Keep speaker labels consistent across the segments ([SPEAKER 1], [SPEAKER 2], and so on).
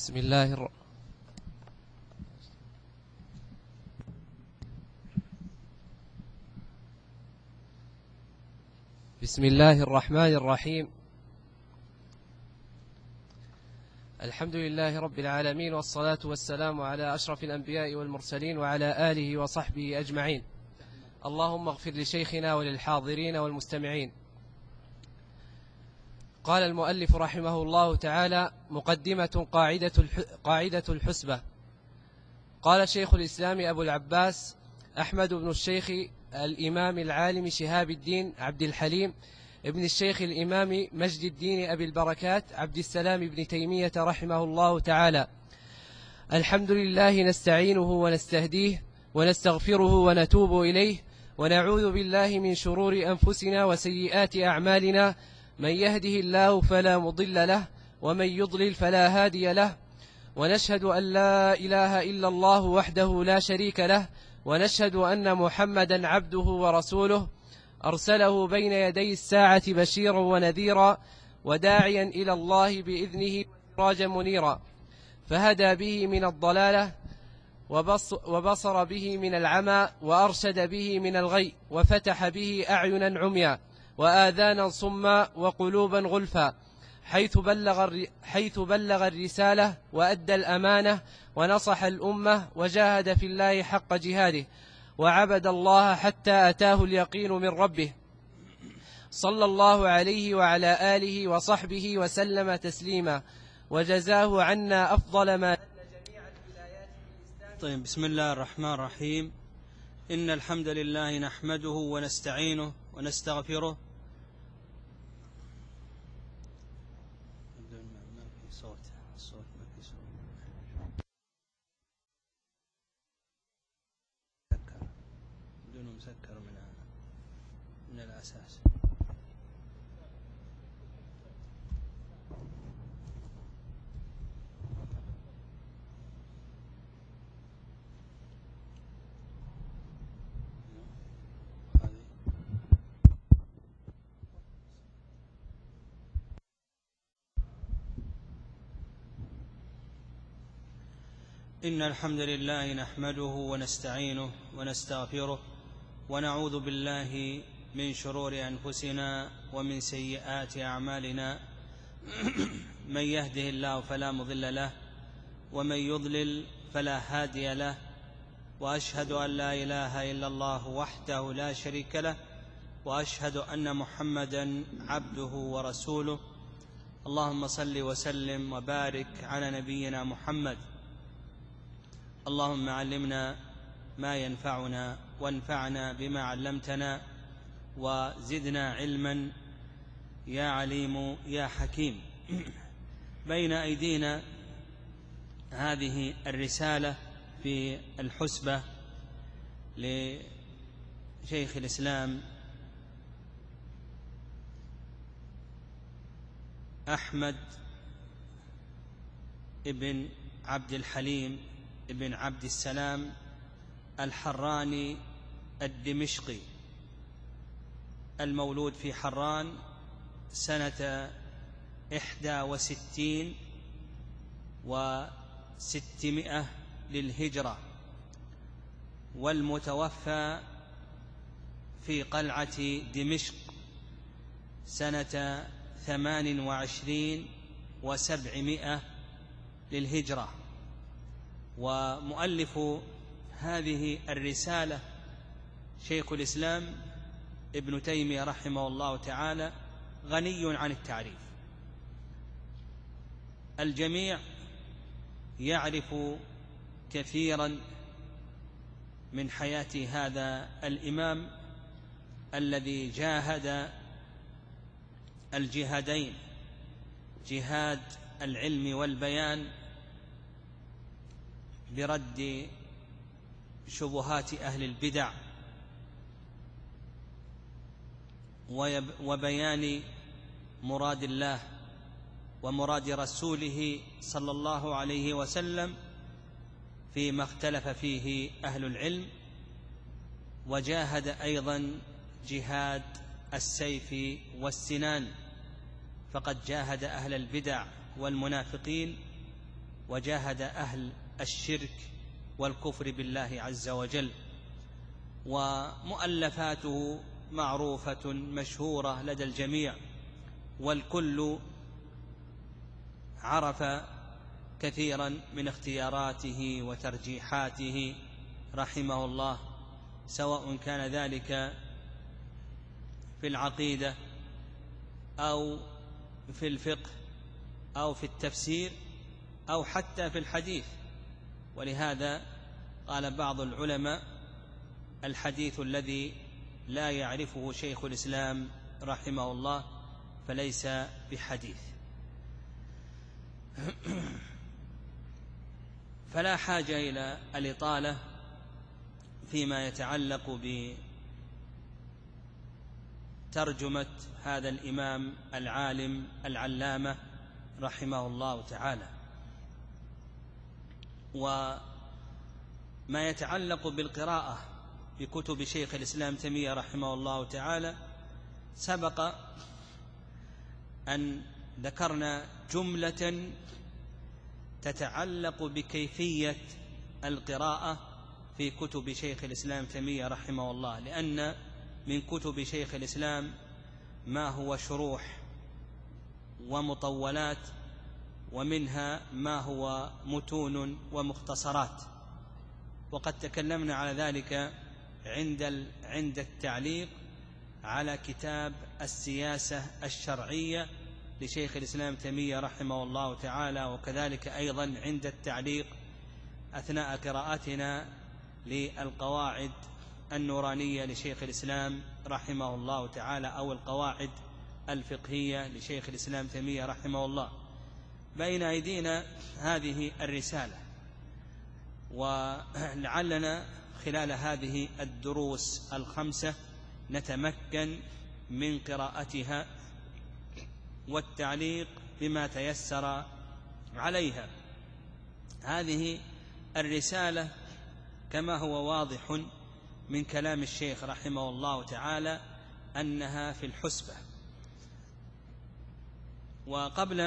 [SPEAKER 1] بسم الله بسم الله الرحمن الرحيم. الحمد لله رب العالمين، والصلاة والسلام على أشرف الأنبياء والمرسلين وعلى آله وصحبه أجمعين. اللهم اغفر لشيخنا وللحاضرين والمستمعين. قال المؤلف رحمه الله تعالى: مقدمة قاعدة الحسبة. قال شيخ الإسلام أبو العباس أحمد بن الشيخ الإمام العالم شهاب الدين عبد الحليم ابن الشيخ الإمام مجد الدين أبي البركات عبد السلام بن تيمية رحمه الله تعالى: الحمد لله نستعينه ونستهديه ونستغفره ونتوب إليه، ونعوذ بالله من شرور أنفسنا وسيئات أعمالنا، من يهده الله فلا مضل له ومن يضلل فلا هادي له، ونشهد أن لا إله إلا الله وحده لا شريك له، ونشهد أن محمدا عبده ورسوله، أرسله بين يدي الساعة بشيرا ونذيرا وداعيا إلى الله بإذنه وسراجا منيرا، فهدى به من الضلالة وبصر به من العمى، وأرشد به من الغي، وفتح به أعينا عميا وآذانا صما وقلوبا غلفا، حيث بلغ الرسالة وأدى الأمانة ونصح الأمة وجاهد في الله حق جهاده، وعبد الله حتى أتاه اليقين من ربه، صلى الله عليه وعلى آله وصحبه وسلم تسليما، وجزاه عنا أفضل ما جميع الولايات بالإسلام.
[SPEAKER 2] طيب، بسم الله الرحمن الرحيم. إن الحمد لله نحمده ونستعينه ونستغفره. بدون مسكر من الأساس. إن الحمد لله نحمده ونستعينه ونستغفره، ونعوذ بالله من شرور أنفسنا ومن سيئات أعمالنا، من يهده الله فلا مضل له ومن يضلل فلا هادي له، وأشهد أن لا إله إلا الله وحده لا شريك له، وأشهد أن محمدا عبده ورسوله. اللهم صل وسلم وبارك على نبينا محمد. اللهم علمنا ما ينفعنا وانفعنا بما علمتنا، وزدنا علما يا عليم يا حكيم. بين أيدينا هذه الرسالة في الحسبة لشيخ الإسلام أحمد ابن عبد الحليم ابن عبد السلام الحراني الدمشقي، المولود في حران سنة 61 و600 للهجرة، والمتوفى في قلعة دمشق سنة 28 و700 للهجرة. ومؤلف هذه الرسالة شيخ الإسلام ابن تيمية رحمه الله تعالى غني عن التعريف. الجميع يعرف كثيرا من حياة هذا الإمام الذي جاهد الجهادين، جهاد العلم والبيان برد شبهات أهل البدع وبيان مراد الله ومراد رسوله صلى الله عليه وسلم فيما اختلف فيه أهل العلم، وجاهد أيضا جهاد السيف والسنان، فقد جاهد أهل البدع والمنافقين وجاهد أهل الشرك والكفر بالله عز وجل، ومؤلفاته معروفة مشهورة لدى الجميع، والكل عرف كثيرا من اختياراته وترجيحاته رحمه الله، سواء كان ذلك في العقيدة أو في الفقه أو في التفسير أو حتى في الحديث. ولهذا قال بعض العلماء: الحديث الذي لا يعرفه شيخ الإسلام رحمه الله فليس بحديث. فلا حاجة إلى الإطالة فيما يتعلق بترجمة هذا الإمام العالم العلامة رحمه الله تعالى. وما يتعلق بالقراءة بكتب شيخ الإسلام تيمية رحمه الله تعالى سبق أن ذكرنا جملة تتعلق بكيفية القراءة في كتب شيخ الإسلام تيمية رحمه الله، لأن من كتب شيخ الإسلام ما هو شروح ومطولات، ومنها ما هو متون ومختصرات، وقد تكلمنا على ذلك عند التعليق على كتاب السياسة الشرعية لشيخ الإسلام تيمية رحمه الله تعالى، وكذلك أيضا عند التعليق أثناء قراءتنا للقواعد النورانية لشيخ الإسلام رحمه الله تعالى، أو القواعد الفقهية لشيخ الإسلام تيمية رحمه الله. بين أيدينا هذه الرسالة، ولعلنا خلال هذه الدروس الخمسة نتمكن من قراءتها والتعليق بما تيسر عليها. هذه الرسالة كما هو واضح من كلام الشيخ رحمه الله تعالى أنها في الحسبة. وقبل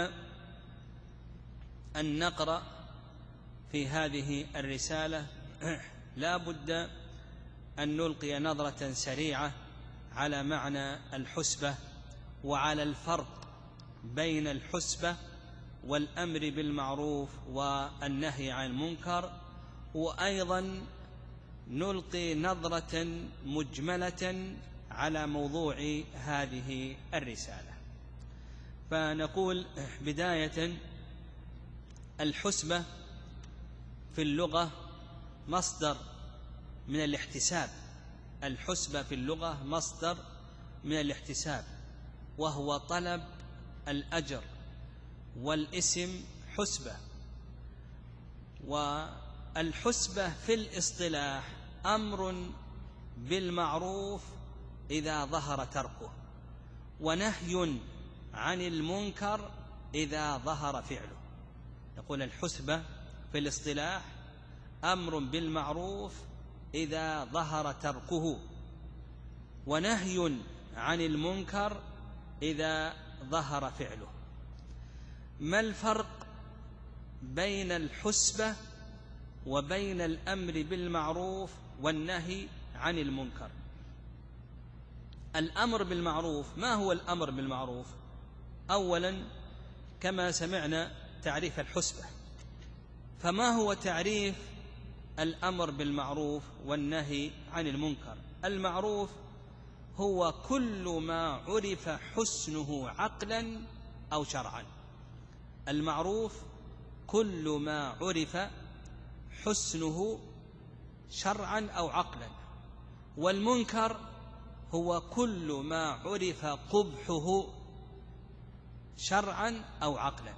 [SPEAKER 2] أن نقرأ في هذه الرسالة لا بد أن نلقي نظرة سريعة على معنى الحسبة وعلى الفرق بين الحسبة والأمر بالمعروف والنهي عن المنكر، وأيضا نلقي نظرة مجملة على موضوع هذه الرسالة. فنقول بداية: الحسبة في اللغة مصدر من الاحتساب. الحسبة في اللغة مصدر من الاحتساب، وهو طلب الأجر، والاسم حسبة. والحسبة في الاصطلاح أمر بالمعروف إذا ظهر تركه، ونهي عن المنكر إذا ظهر فعله. نقول الحسبة في الاصطلاح أمر بالمعروف إذا ظهر تركه، ونهي عن المنكر إذا ظهر فعله. ما الفرق بين الحسبة وبين الأمر بالمعروف والنهي عن المنكر؟ الأمر بالمعروف، ما هو الأمر بالمعروف؟ أولا كما سمعنا تعريف الحسبة، فما هو تعريف الأمر بالمعروف والنهي عن المنكر؟ المعروف هو كل ما عرف حسنه عقلا أو شرعا. المعروف كل ما عرف حسنه شرعا أو عقلا، والمنكر هو كل ما عرف قبحه شرعا أو عقلا.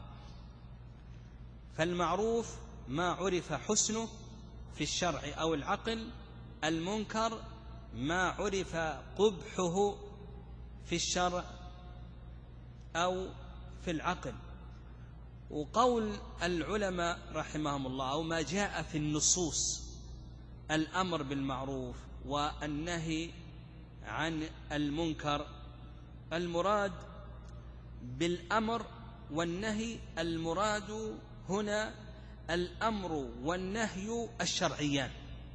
[SPEAKER 2] فالمعروف ما عرف حسنه في الشرع أو العقل، المنكر ما عرف قبحه في الشرع أو في العقل. وقول العلماء رحمهم الله أو ما جاء في النصوص الأمر بالمعروف والنهي عن المنكر، المراد بالأمر والنهي المراد هنا الأمر والنهي الشرعيان،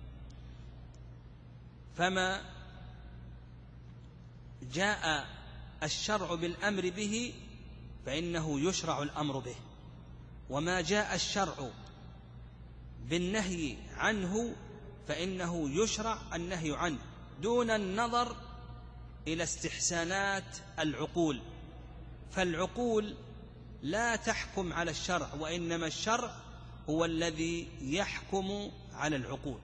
[SPEAKER 2] فما جاء الشرع بالأمر به فإنه يشرع الأمر به، وما جاء الشرع بالنهي عنه فإنه يشرع النهي عنه، دون النظر إلى استحسانات العقول، فالعقول لا تحكم على الشرع، وإنما الشرع هو الذي يحكم على العقول.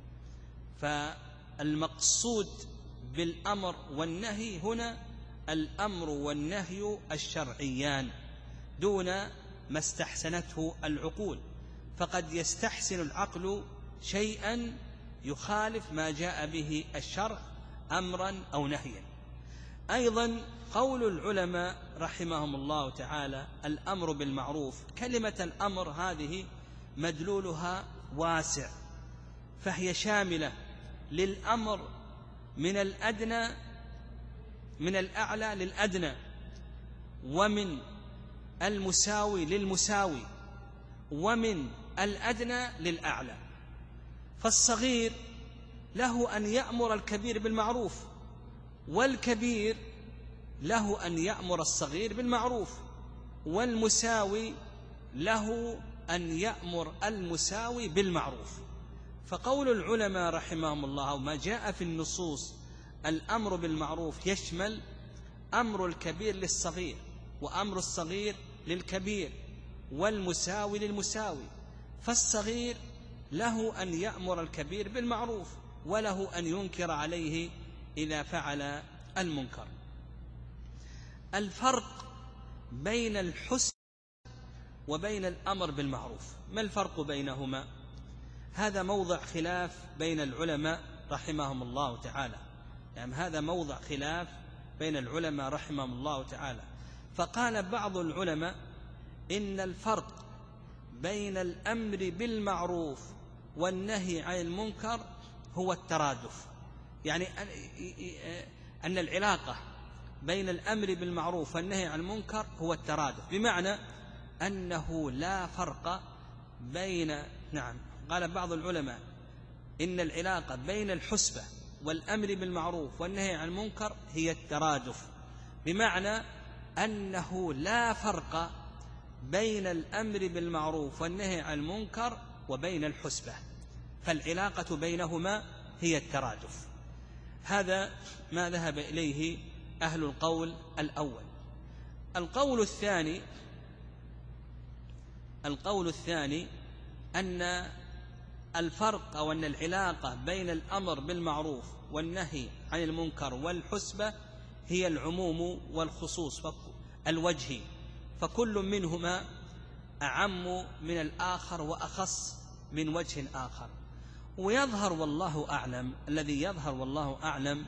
[SPEAKER 2] فالمقصود بالأمر والنهي هنا الأمر والنهي الشرعيان دون ما استحسنته العقول، فقد يستحسن العقل شيئا يخالف ما جاء به الشرع أمرا أو نهيا. أيضا قول العلماء رحمهم الله تعالى الأمر بالمعروف، كلمة الأمر هذه مدلولها واسع، فهي شاملة للأمر من الأدنى من الأعلى للأدنى، ومن المساوي للمساوي، ومن الأدنى للأعلى. فالصغير له أن يأمر الكبير بالمعروف، والكبير له أن يأمر الصغير بالمعروف، والمساوي له أن يأمر المساوي بالمعروف. فقول العلماء رحمهم الله وما جاء في النصوص الأمر بالمعروف يشمل أمر الكبير للصغير، وأمر الصغير للكبير، والمساوي للمساوي. فالصغير له أن يأمر الكبير بالمعروف، وله أن ينكر عليه إذا فعل المنكر. الفرق بين الحسن وبين الأمر بالمعروف، ما الفرق بينهما؟ هذا موضع خلاف بين العلماء رحمهم الله تعالى، يعني هذا موضع خلاف بين العلماء رحمهم الله تعالى. فقال بعض العلماء إن الفرق بين الأمر بالمعروف والنهي عن المنكر هو الترادف، يعني أن العلاقة بين الأمر بالمعروف والنهي عن المنكر هو الترادف، بمعنى أنه لا فرق بين قال بعض العلماء إن العلاقة بين الحسبة والأمر بالمعروف والنهي عن المنكر هي الترادف، بمعنى أنه لا فرق بين الأمر بالمعروف والنهي عن المنكر وبين الحسبة، فالعلاقة بينهما هي الترادف. هذا ما ذهب إليه أهل القول الأول. القول الثاني أن الفرق أو أن العلاقة بين الأمر بالمعروف والنهي عن المنكر والحسبة هي العموم والخصوص الوجهي، فكل منهما أعم من الآخر وأخص من وجه آخر. ويظهر والله أعلم، الذي يظهر والله أعلم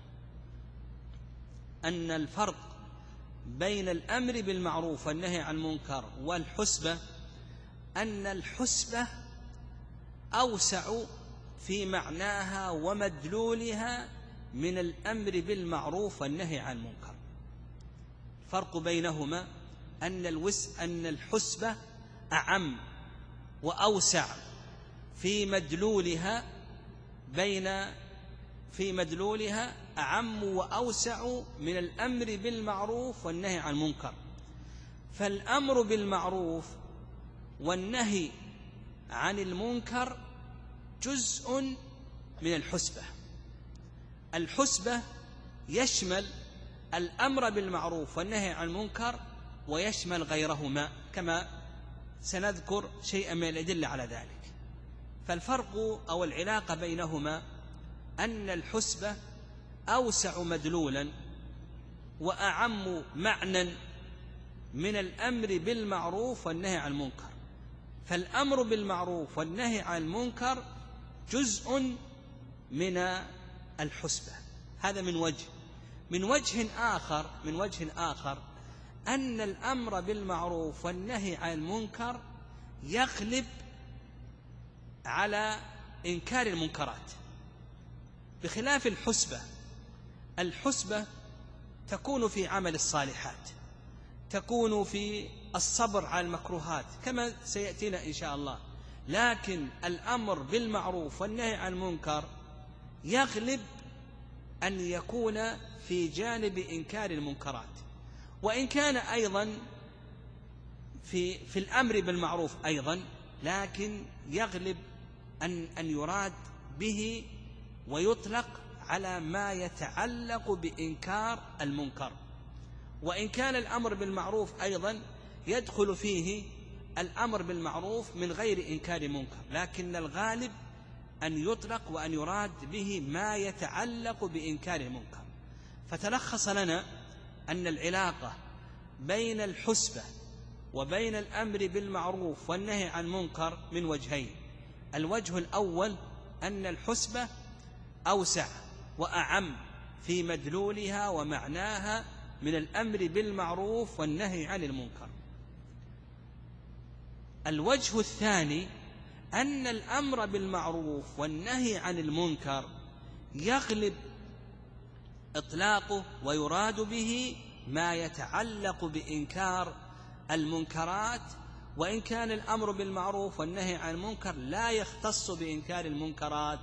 [SPEAKER 2] أن الفرق بين الأمر بالمعروف والنهي عن المنكر والحسبة أن الحسبة أوسع في معناها ومدلولها من الأمر بالمعروف والنهي عن المنكر. الفرق بينهما أن الحسبة أعم وأوسع في مدلولها أعم وأوسع من الأمر بالمعروف والنهي عن المنكر. فالأمر بالمعروف والنهي عن المنكر جزء من الحسبة. الحسبة يشمل الأمر بالمعروف والنهي عن المنكر ويشمل غيرهما، كما سنذكر شيئا من الأدلة على ذلك. فالفرق أو العلاقة بينهما أن الحسبة أوسع مدلولا وأعم معنى من الأمر بالمعروف والنهي عن المنكر. فالأمر بالمعروف والنهي عن المنكر جزء من الحسبة. هذا من وجه آخر أن الأمر بالمعروف والنهي عن المنكر يغلب على إنكار المنكرات، بخلاف الحسبة تكون في عمل الصالحات، تكون في الصبر على المكروهات كما سيأتينا إن شاء الله، لكن الأمر بالمعروف والنهي عن المنكر يغلب أن يكون في جانب إنكار المنكرات، وإن كان أيضا في الأمر بالمعروف أيضا، لكن يغلب أن يراد به ويطلق على ما يتعلق بإنكار المنكر. وإن كان الأمر بالمعروف أيضا يدخل فيه الأمر بالمعروف من غير إنكار منكر، لكن الغالب أن يطلق وأن يراد به ما يتعلق بإنكار المنكر. فتلخص لنا أن العلاقة بين الحسبة وبين الأمر بالمعروف والنهي عن المنكر من وجهين. الوجه الأول أن الحسبة أوسع وأعم في مدلولها ومعناها من الأمر بالمعروف والنهي عن المنكر. الوجه الثاني أن الأمر بالمعروف والنهي عن المنكر يغلب إطلاقه ويراد به ما يتعلق بإنكار المنكرات، وإن كان الأمر بالمعروف والنهي عن المنكر لا يختص بإنكار المنكرات،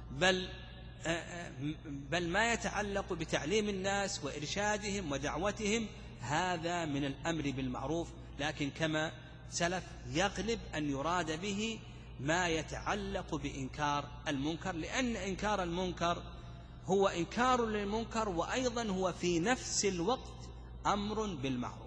[SPEAKER 2] بل ما يتعلق بتعليم الناس وإرشادهم ودعوتهم هذا من الأمر بالمعروف، لكن كما سلف يغلب أن يراد به ما يتعلق بإنكار المنكر، لأن إنكار المنكر هو إنكار للمنكر وأيضا هو في نفس الوقت أمر بالمعروف.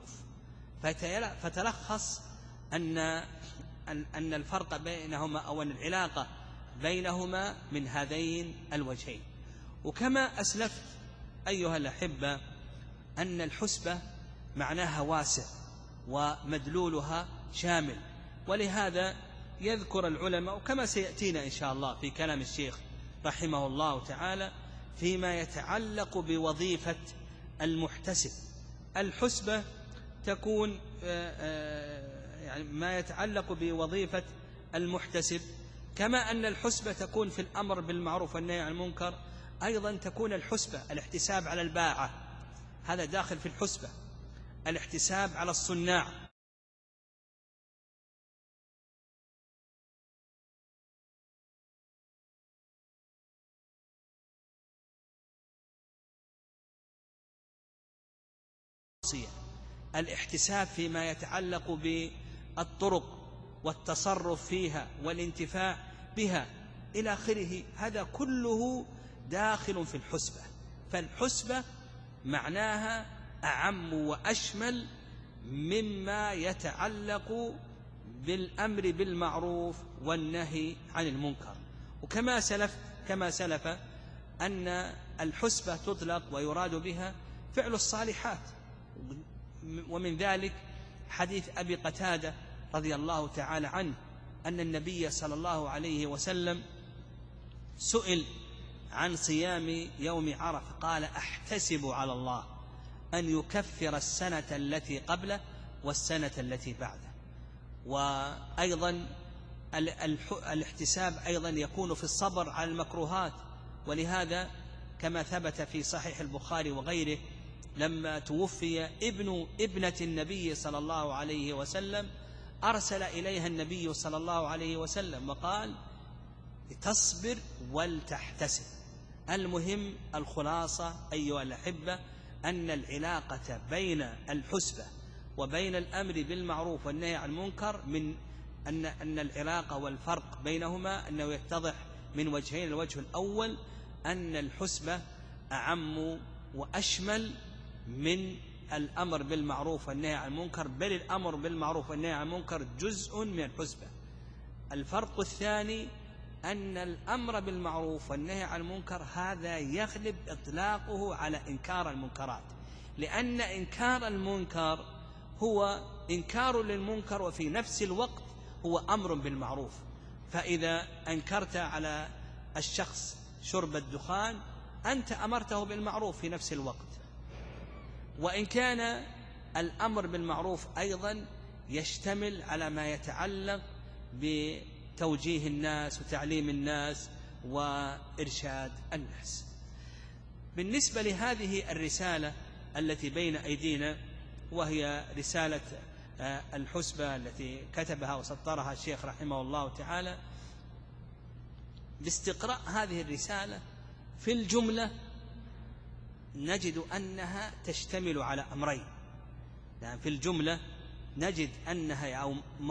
[SPEAKER 2] فتلخص أن الفرق بينهما أو أن العلاقة بينهما من هذين الوجهين. وكما أسلفت أيها الأحبة أن الحسبة معناها واسع ومدلولها شامل، ولهذا يذكر العلماء كما سيأتينا إن شاء الله في كلام الشيخ رحمه الله تعالى فيما يتعلق بوظيفة المحتسب. الحسبة تكون يعني ما يتعلق بوظيفة المحتسب، كما أن الحسبة تكون في الأمر بالمعروف والنهي عن المنكر، أيضا تكون الحسبة الاحتساب على الباعة، هذا داخل في الحسبة، الاحتساب على الصناع، الاحتساب فيما يتعلق بالطرق والتصرف فيها والانتفاع بها إلى آخره، هذا كله داخل في الحسبة. فالحسبة معناها أعم وأشمل مما يتعلق بالأمر بالمعروف والنهي عن المنكر. وكما سلف أن الحسبة تطلق ويراد بها فعل الصالحات، ومن ذلك حديث أبي قتادة رضي الله تعالى عنه أن النبي صلى الله عليه وسلم سئل عن صيام يوم عرفة قال: أحتسب على الله أن يكفر السنة التي قبله والسنة التي بعده. وأيضا الاحتساب أيضا يكون في الصبر على المكروهات، ولهذا كما ثبت في صحيح البخاري وغيره لما توفي ابنة النبي صلى الله عليه وسلم أرسل إليها النبي صلى الله عليه وسلم وقال: تصبر ولتحتسب. المهم الخلاصة أيها الأحبة أن العلاقة بين الحسبة وبين الأمر بالمعروف والنهي عن المنكر من أن العلاقة والفرق بينهما أنه يتضح من وجهين. الوجه الأول أن الحسبة أعم وأشمل من الأمر بالمعروف والنهي عن المنكر، بل الأمر بالمعروف والنهي عن المنكر جزء من الحسبة. الفرق الثاني أن الأمر بالمعروف والنهي عن المنكر هذا يغلب إطلاقه على إنكار المنكرات، لأن إنكار المنكر هو إنكار للمنكر وفي نفس الوقت هو أمر بالمعروف. فإذا أنكرت على الشخص شرب الدخان أنت أمرته بالمعروف في نفس الوقت. وإن كان الأمر بالمعروف أيضا يشتمل على ما يتعلق بتوجيه الناس وتعليم الناس وإرشاد الناس. بالنسبة لهذه الرسالة التي بين أيدينا وهي رسالة الحسبة التي كتبها وسطرها الشيخ رحمه الله تعالى، باستقراء هذه الرسالة في الجملة نجد أنها تشتمل على أمرين. يعني في الجملة نجد أنها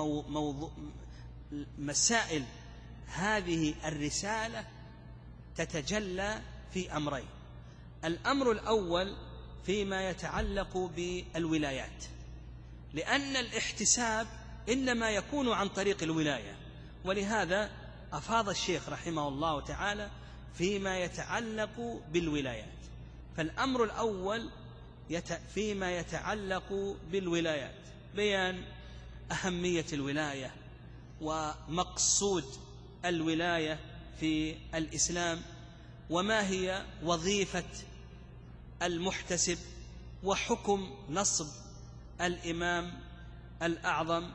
[SPEAKER 2] مسائل هذه الرسالة تتجلى في أمرين. الأمر الأول فيما يتعلق بالولايات، لأن الاحتساب إنما يكون عن طريق الولاية، ولهذا أفاض الشيخ رحمه الله تعالى فيما يتعلق بالولايات. فالأمر الأول فيما يتعلق بالولايات بيان أهمية الولاية ومقصود الولاية في الإسلام، وما هي وظيفة المحتسب، وحكم نصب الإمام الأعظم،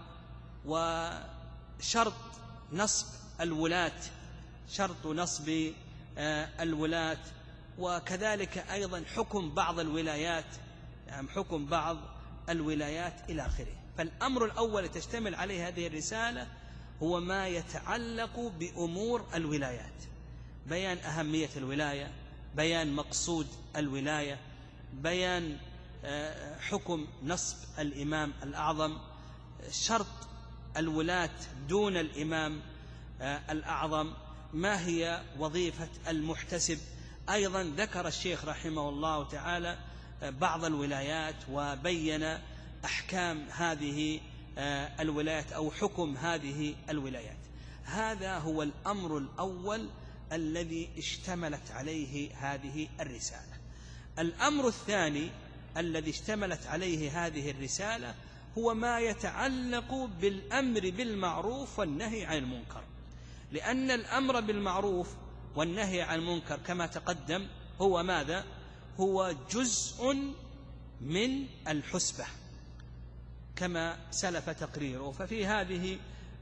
[SPEAKER 2] وشرط نصب الولاة، شرط نصب الولاة، وكذلك أيضا حكم بعض الولايات، يعني حكم بعض الولايات إلى آخره. فالأمر الأول تشتمل عليه هذه الرسالة هو ما يتعلق بأمور الولايات، بيان أهمية الولاية، بيان مقصود الولاية، بيان حكم نصب الإمام الأعظم، شرط الولاة دون الإمام الأعظم، ما هي وظيفة المحتسب. أيضا ذكر الشيخ رحمه الله تعالى بعض الولايات وبين أحكام هذه الولايات أو حكم هذه الولايات. هذا هو الأمر الأول الذي اشتملت عليه هذه الرسالة. الأمر الثاني الذي اشتملت عليه هذه الرسالة هو ما يتعلق بالأمر بالمعروف والنهي عن المنكر، لأن الأمر بالمعروف والنهي عن المنكر كما تقدم هو ماذا؟ هو جزء من الحسبة كما سلف تقريره. ففي هذه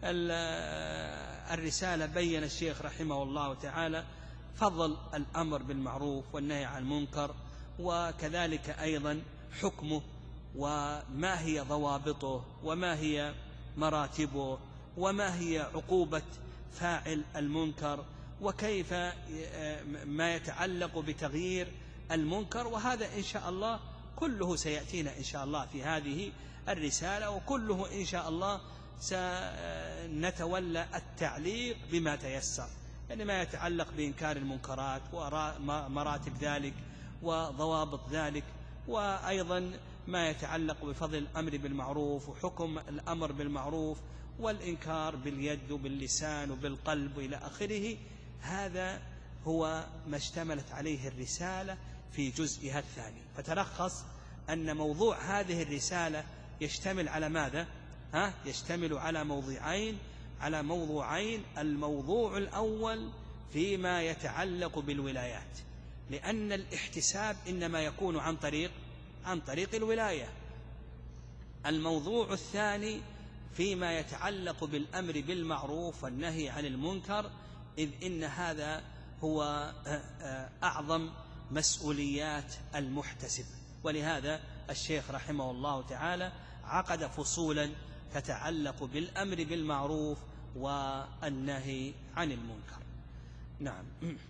[SPEAKER 2] الرسالة بين الشيخ رحمه الله تعالى فضل الأمر بالمعروف والنهي عن المنكر، وكذلك أيضا حكمه، وما هي ضوابطه، وما هي مراتبه، وما هي عقوبة فاعل المنكر، وكيف ما يتعلق بتغيير المنكر. وهذا إن شاء الله كله سيأتينا إن شاء الله في هذه الرسالة، وكله إن شاء الله سنتولى التعليق بما تيسر، يعني ما يتعلق بإنكار المنكرات ومراتب ذلك وضوابط ذلك، وأيضا ما يتعلق بفضل الأمر بالمعروف وحكم الأمر بالمعروف والإنكار باليد وباللسان وبالقلب إلى آخره. هذا هو ما اشتملت عليه الرسالة في جزئها الثاني. فتلخص أن موضوع هذه الرسالة يشتمل على ماذا؟ يشتمل على موضوعين. الموضوع الأول فيما يتعلق بالولايات، لأن الاحتساب إنما يكون عن طريق الولاية. الموضوع الثاني فيما يتعلق بالأمر بالمعروف والنهي عن المنكر، إذ إن هذا هو أعظم مسؤوليات المحتسب. ولهذا الشيخ رحمه الله تعالى عقد فصولا تتعلق بالأمر بالمعروف والنهي عن المنكر. نعم.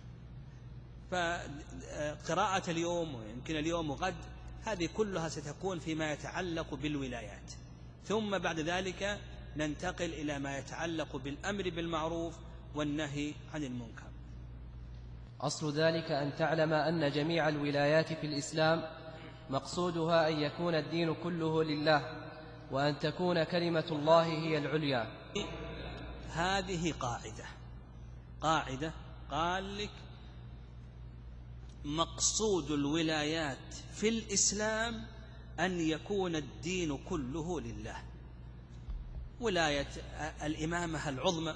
[SPEAKER 2] فقراءة اليوم ويمكن اليوم وغد هذه كلها ستكون فيما يتعلق بالولايات، ثم بعد ذلك ننتقل إلى ما يتعلق بالأمر بالمعروف والنهي عن المنكر.
[SPEAKER 1] أصل ذلك أن تعلم أن جميع الولايات في الإسلام مقصودها أن يكون الدين كله لله، وأن تكون كلمة الله هي العليا.
[SPEAKER 2] هذه قاعدة قال لك مقصود الولايات في الإسلام أن يكون الدين كله لله. ولاية الإمامة العظمى،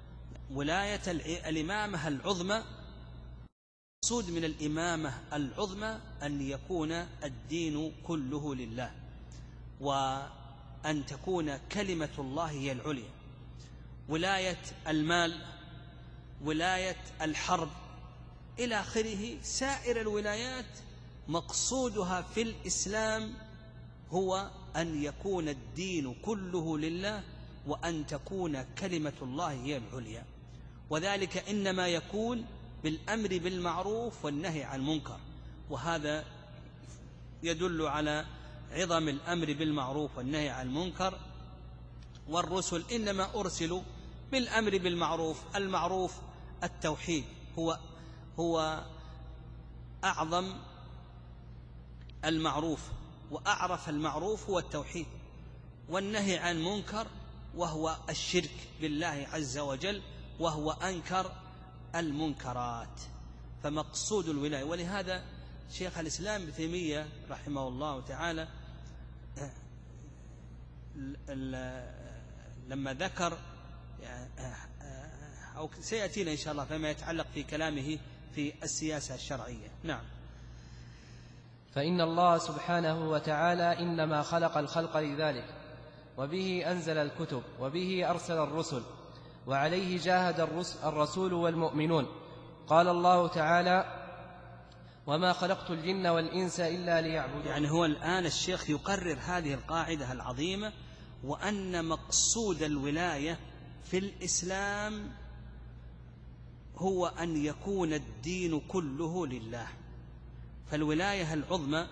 [SPEAKER 2] مقصود من الإمامة العظمى أن يكون الدين كله لله، وأن تكون كلمة الله هي العليا. ولاية المال، ولاية الحرب إلى آخره، سائر الولايات مقصودها في الإسلام هو أن يكون الدين كله لله، وأن تكون كلمة الله هي العليا، وذلك إنما يكون بالأمر بالمعروف والنهي عن المنكر. وهذا يدل على عظم الأمر بالمعروف والنهي عن المنكر. والرسل إنما أرسلوا بالأمر بالمعروف. المعروف التوحيد هو أعظم المعروف، وأعرف المعروف هو التوحيد، والنهي عن منكر وهو الشرك بالله عز وجل، وهو أنكر المنكرات. فمقصود الولاية، ولهذا شيخ الإسلام ابن تيمية رحمه الله تعالى لما ذكر أو سيأتينا إن شاء الله فيما يتعلق في كلامه في السياسة الشرعية. نعم.
[SPEAKER 1] فإن الله سبحانه وتعالى إنما خلق الخلق لذلك، وبه أنزل الكتب، وبه أرسل الرسل، وعليه جاهد الرسول والمؤمنون. قال الله تعالى: وما خلقت الجن والإنس إلا ليعبدون.
[SPEAKER 2] يعني هو الآن الشيخ يقرر هذه القاعدة العظيمة، وأن مقصود الولاية في الإسلام هو أن يكون الدين كله لله. فالولاية العظمى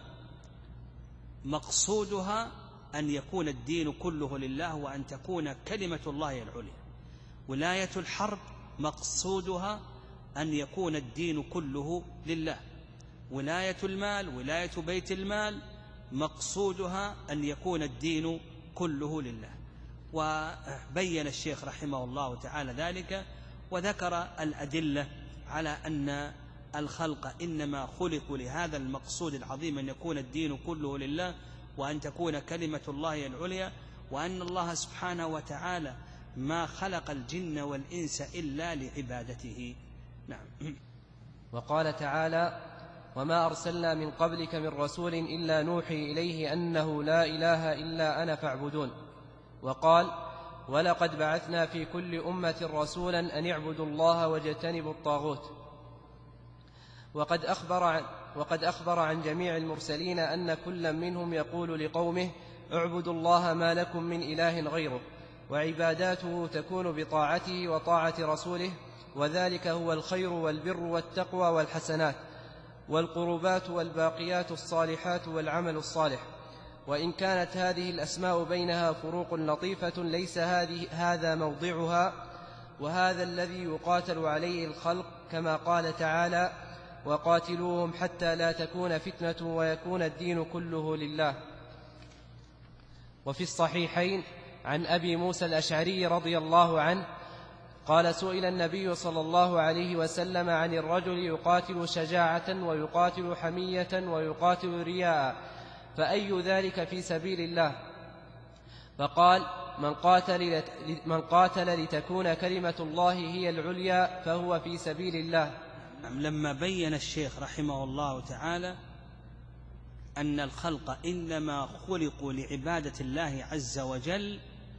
[SPEAKER 2] مقصودها أن يكون الدين كله لله، وأن تكون كلمة الله العليا. ولاية الحرب مقصودها أن يكون الدين كله لله. ولاية المال، ولاية بيت المال، مقصودها أن يكون الدين كله لله. وبين الشيخ رحمه الله تعالى ذلك، وذكر الأدلة على أن الخلق إنما خلقوا لهذا المقصود العظيم، أن يكون الدين كله لله، وأن تكون كلمة الله العليا، وأن الله سبحانه وتعالى ما خلق الجن والإنس إلا لعبادته. نعم.
[SPEAKER 1] وقال تعالى: وما أرسلنا من قبلك من رسول إلا نوحي إليه أنه لا إله إلا أنا فاعبدون. وقال: ولقد بعثنا في كل أمة رسولا أن اعبدوا الله واجتنبوا الطاغوت. وقد أخبر عن جميع المرسلين أن كل منهم يقول لقومه: اعبدوا الله ما لكم من إله غيره، وعباداته تكون بطاعته وطاعة رسوله، وذلك هو الخير والبر والتقوى والحسنات والقربات والباقيات الصالحات والعمل الصالح. وإن كانت هذه الأسماء بينها فروق لطيفة ليس هذا موضعها، وهذا الذي يقاتل عليه الخلق، كما قال تعالى: وقاتلوهم حتى لا تكون فتنة ويكون الدين كله لله. وفي الصحيحين عن أبي موسى الأشعري رضي الله عنه قال: سئل النبي صلى الله عليه وسلم عن الرجل يقاتل شجاعة ويقاتل حمية ويقاتل رياء، فأي ذلك في سبيل الله؟ فقال: من قاتل لتكون كلمة الله هي العليا فهو في سبيل الله.
[SPEAKER 2] لما بين الشيخ رحمه الله تعالى أن الخلق إنما خلقوا لعبادة الله عز وجل،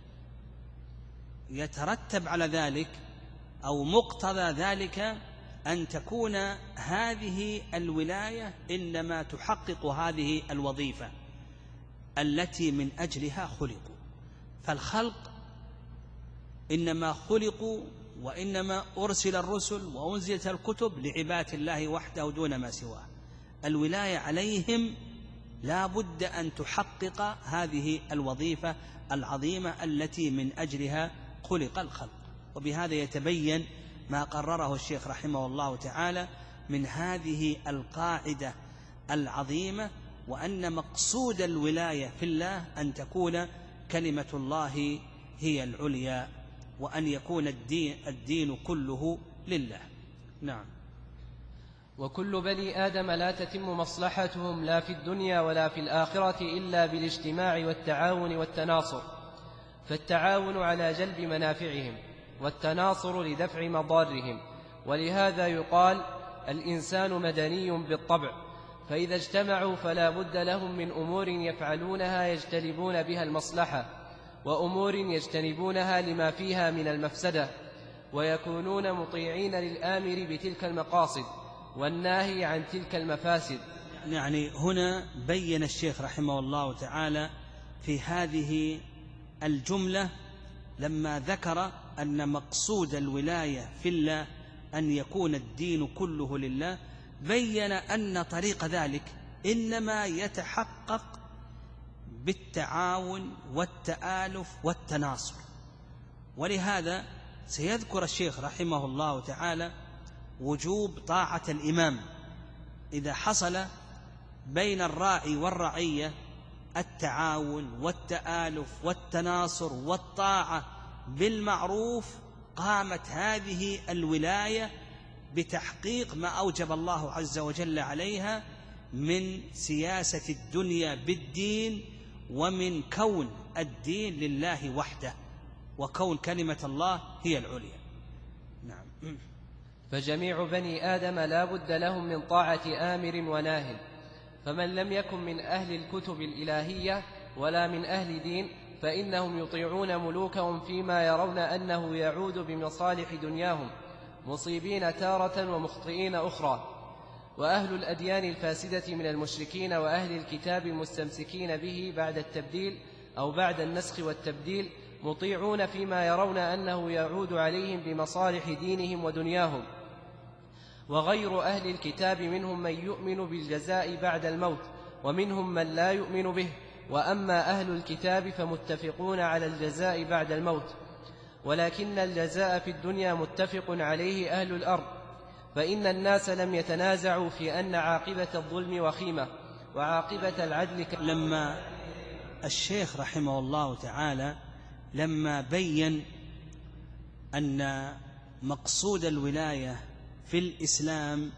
[SPEAKER 2] يترتب على ذلك أو مقتضى ذلك أن تكون هذه الولاية إنما تحقق هذه الوظيفة التي من أجلها خلقوا. فالخلق إنما خلقوا وإنما أرسل الرسل وأنزلت الكتب لعبادة الله وحده دون ما سواه. الولاية عليهم لا بد أن تحقق هذه الوظيفة العظيمة التي من أجلها خلق الخلق. وبهذا يتبين ما قرره الشيخ رحمه الله تعالى من هذه القاعدة العظيمة، وأن مقصود الولاية في الله أن تكون كلمة الله هي العليا، وأن يكون الدين كله لله. نعم.
[SPEAKER 1] وكل بني آدم لا تتم مصلحتهم لا في الدنيا ولا في الآخرة إلا بالاجتماع والتعاون والتناصر، فالتعاون على جلب منافعهم، والتناصر لدفع مضارهم. ولهذا يقال: الإنسان مدني بالطبع، فإذا اجتمعوا فلا بد لهم من أمور يفعلونها يجتلبون بها المصلحة، وأمور يجتنبونها لما فيها من المفسدة، ويكونون مطيعين للآمر بتلك المقاصد والناهي عن تلك المفاسد.
[SPEAKER 2] يعني هنا بين الشيخ رحمه الله تعالى في هذه الجملة لما ذكر أن مقصود الولاية في الله أن يكون الدين كله لله، بين أن طريق ذلك إنما يتحقق بالتعاون والتآلف والتناصر. ولهذا سيذكر الشيخ رحمه الله تعالى وجوب طاعة الإمام إذا حصل بين الراعي والرعية التعاون والتآلف والتناصر والطاعة بالمعروف، قامت هذه الولاية بتحقيق ما أوجب الله عز وجل عليها من سياسة الدنيا بالدين، ومن كون الدين لله وحده، وكون كلمة الله هي العليا. نعم.
[SPEAKER 1] فجميع بني آدم لا بد لهم من طاعة آمر وناه، فمن لم يكن من أهل الكتب الإلهية ولا من أهل دين فإنهم يطيعون ملوكهم فيما يرون أنه يعود بمصالح دنياهم، مصيبين تارة ومخطئين أخرى. وأهل الأديان الفاسدة من المشركين وأهل الكتاب المستمسكين به بعد التبديل أو بعد النسخ والتبديل مطيعون فيما يرون أنه يعود عليهم بمصالح دينهم ودنياهم. وغير أهل الكتاب منهم من يؤمن بالجزاء بعد الموت ومنهم من لا يؤمن به، وأما أهل الكتاب فمتفقون على الجزاء بعد الموت، ولكن الجزاء في الدنيا متفق عليه أهل الأرض، فإن الناس لم يتنازعوا في أن عاقبة الظلم وخيمة وعاقبة العدل
[SPEAKER 2] لما الشيخ رحمه الله تعالى لما بين أن مقصود الولاية في الإسلام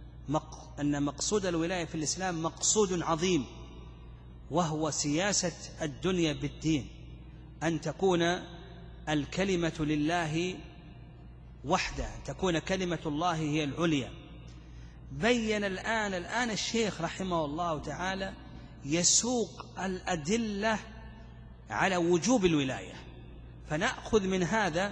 [SPEAKER 2] مقصود عظيم، وهو سياسة الدنيا بالدين، أن تكون الكلمة لله وحده، أن تكون كلمة الله هي العليا. بين الآن الشيخ رحمه الله تعالى يسوق الأدلة على وجوب الولاية، فنأخذ من هذا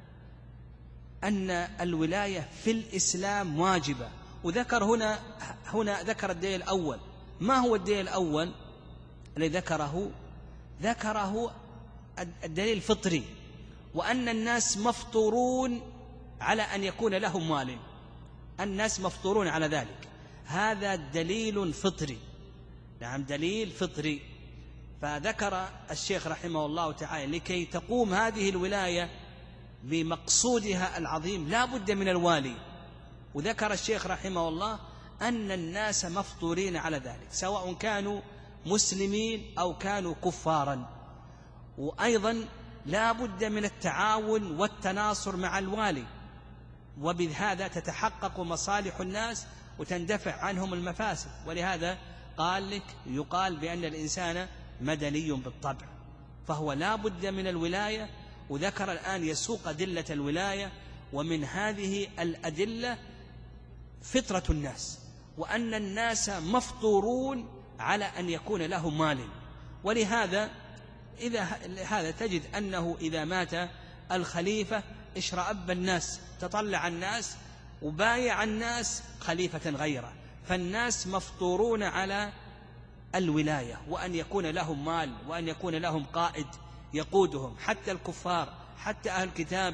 [SPEAKER 2] أن الولاية في الإسلام واجبة. وذكر هنا ذكر الدليل الأول. ما هو الدليل الأول الذي ذكره الدليل الفطري، وأن الناس مفطورون على أن يكون لهم مال، الناس مفطورون على ذلك، هذا دليل فطري. نعم، دليل فطري. فذكر الشيخ رحمه الله تعالى لكي تقوم هذه الولاية بمقصودها العظيم لا بد من الوالي. وذكر الشيخ رحمه الله أن الناس مفطورين على ذلك، سواء كانوا مسلمين أو كانوا كفارا. وأيضا لا بد من التعاون والتناصر مع الوالي، وبهذا تتحقق مصالح الناس وتندفع عنهم المفاسد. ولهذا يقال بأن الإنسان مدني بالطبع، فهو لا بد من الولاية. وذكر الآن يسوق أدلة الولاية، ومن هذه الأدلة فطرة الناس، وأن الناس مفطورون على أن يكون لهم مال. ولهذا تجد أنه إذا مات الخليفة اشرأب الناس، تطلع الناس وبايع الناس خليفة غيره. فالناس مفطورون على الولاية، وأن يكون لهم مال، وأن يكون لهم قائد يقودهم، حتى الكفار، حتى أهل الكتاب،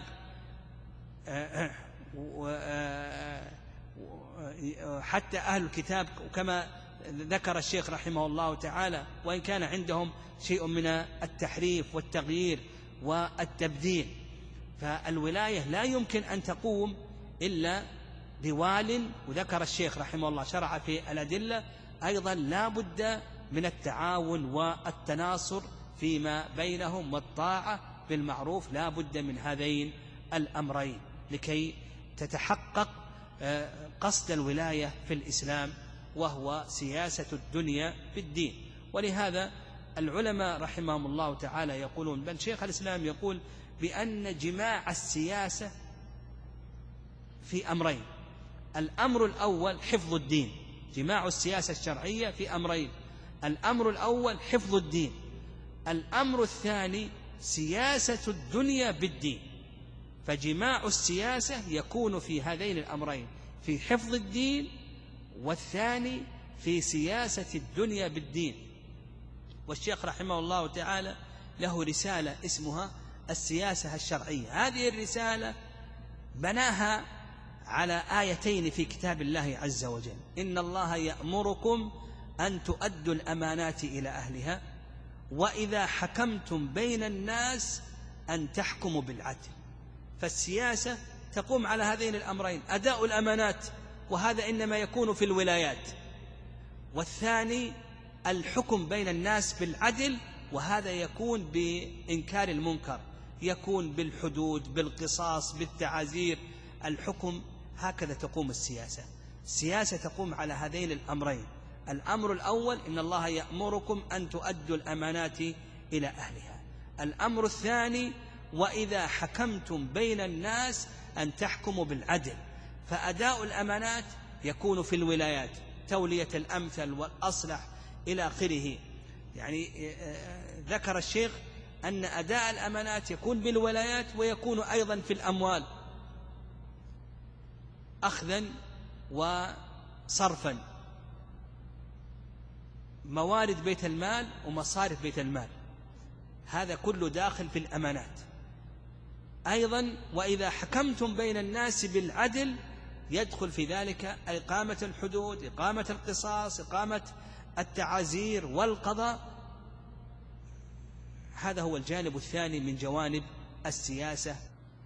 [SPEAKER 2] حتى أهل الكتاب كما ذكر الشيخ رحمه الله تعالى، وإن كان عندهم شيء من التحريف والتغيير والتبديل. فالولاية لا يمكن أن تقوم إلا بوال. وذكر الشيخ رحمه الله شرع في الأدلة أيضا لا بد من التعاون والتناصر فيما بينهم، والطاعة بالمعروف، لا بد من هذين الأمرين لكي تتحقق قصد الولاية في الإسلام، وهو سياسة الدنيا بالدين. ولهذا العلماء رحمهم الله تعالى يقولون، بل شيخ الإسلام يقول بأن جماع السياسة في أمرين. الأمر الأول حفظ الدين، جماع السياسة الشرعية في أمرين: الأمر الأول حفظ الدين، الأمر الثاني سياسة الدنيا بالدين. فجماع السياسة يكون في هذين الأمرين، في حفظ الدين، والثاني في سياسة الدنيا بالدين. والشيخ رحمه الله تعالى له رسالة اسمها السياسة الشرعية. هذه الرسالة بناها على آيتين في كتاب الله عز وجل: إن الله يأمركم أن تؤدوا الأمانات إلى أهلها وإذا حكمتم بين الناس أن تحكموا بالعدل. فالسياسة تقوم على هذين الأمرين: أداء الأمانات، وهذا إنما يكون في الولايات، والثاني الحكم بين الناس بالعدل، وهذا يكون بإنكار المنكر، يكون بالحدود، بالقصاص، بالتعازير، الحكم. هكذا تقوم السياسة. السياسة تقوم على هذين الأمرين: الأمر الأول إن الله يأمركم أن تؤدوا الأمانات إلى أهلها. الأمر الثاني وإذا حكمتم بين الناس أن تحكموا بالعدل. فأداء الأمانات يكون في الولايات، تولية الأمثل والأصلح إلى آخره. يعني ذكر الشيخ أن أداء الأمانات يكون بالولايات ويكون أيضا في الأموال، أخذا وصرفا، موارد بيت المال ومصارف بيت المال، هذا كله داخل في الأمانات. أيضا وإذا حكمتم بين الناس بالعدل يدخل في ذلك إقامة الحدود، إقامة القصاص، إقامة التعازير والقضاء. هذا هو الجانب الثاني من جوانب السياسة.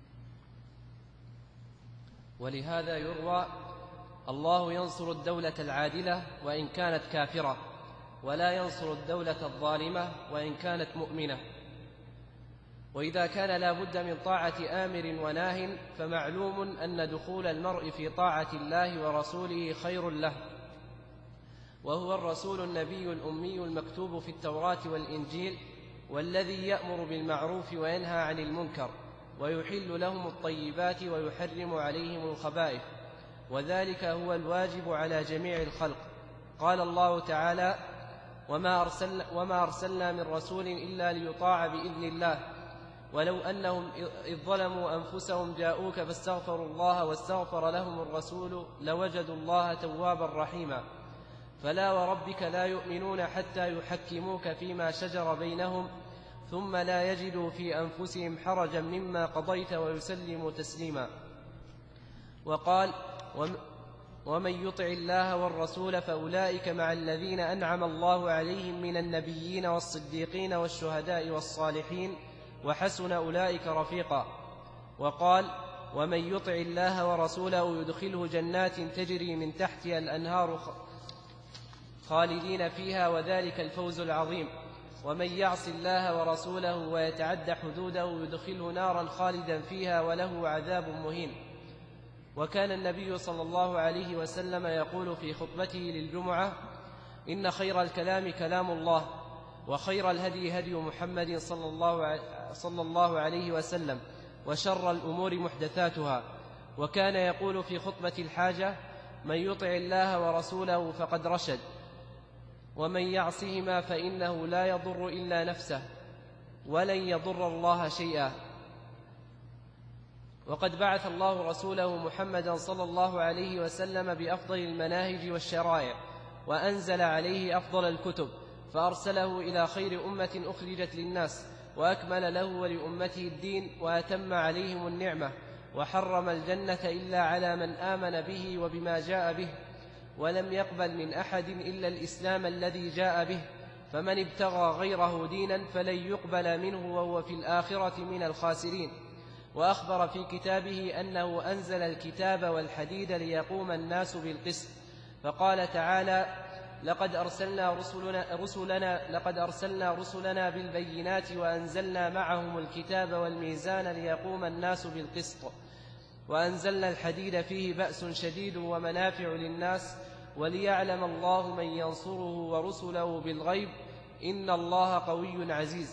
[SPEAKER 1] ولهذا يروى: الله ينصر الدولة العادلة وإن كانت كافرة، ولا ينصر الدولة الظالمة وإن كانت مؤمنة. وإذا كان لا بد من طاعة آمر وناه فمعلوم أن دخول المرء في طاعة الله ورسوله خير له، وهو الرسول النبي الأمي المكتوب في التوراة والإنجيل، والذي يأمر بالمعروف وينهى عن المنكر ويحل لهم الطيبات ويحرم عليهم الخبائث، وذلك هو الواجب على جميع الخلق. قال الله تعالى: وما أرسلنا من رسول إلا ليطاع بإذن الله ولو أنهم إذ ظلموا أنفسهم جاءوك فاستغفروا الله واستغفر لهم الرسول لوجدوا الله توابا رحيما. فلا وربك لا يؤمنون حتى يحكموك فيما شجر بينهم ثم لا يجدوا في أنفسهم حرجا مما قضيت ويسلموا تسليما. وقال: ومن يطع الله والرسول فأولئك مع الذين أنعم الله عليهم من النبيين والصديقين والشهداء والصالحين وحسن أولئك رفيقا. وقال: ومن يطع الله ورسوله يدخله جنات تجري من تحتها الأنهار خالدين فيها وذلك الفوز العظيم. ومن يعص الله ورسوله ويتعد حدوده يدخله نارا خالدا فيها وله عذاب مهين. وكان النبي صلى الله عليه وسلم يقول في خطبته للجمعة: إن خير الكلام كلام الله، وخير الهدي هدي محمد صلى الله عليه وسلم، وشر الأمور محدثاتها. وكان يقول في خطبة الحاجة: من يطع الله ورسوله فقد رشد، ومن يعصهما فإنه لا يضر إلا نفسه ولن يضر الله شيئا. وقد بعث الله رسوله محمدا صلى الله عليه وسلم بأفضل المناهج والشرائع، وأنزل عليه أفضل الكتب، فأرسله إلى خير أمة أخرجت للناس، وأكمل له ولأمته الدين، وأتم عليهم النعمة، وحرم الجنة إلا على من آمن به وبما جاء به، ولم يقبل من أحد إلا الإسلام الذي جاء به، فمن ابتغى غيره دينا فلن يقبل منه وهو في الآخرة من الخاسرين. وأخبر في كتابه أنه أنزل الكتاب والحديد ليقوم الناس بالقسط، فقال تعالى: لقد أرسلنا رسلنا بالبينات وأنزلنا معهم الكتاب والميزان ليقوم الناس بالقسط، وأنزلنا الحديد فيه بأس شديد ومنافع للناس، وليعلم الله من ينصره ورسله بالغيب إن الله قوي عزيز.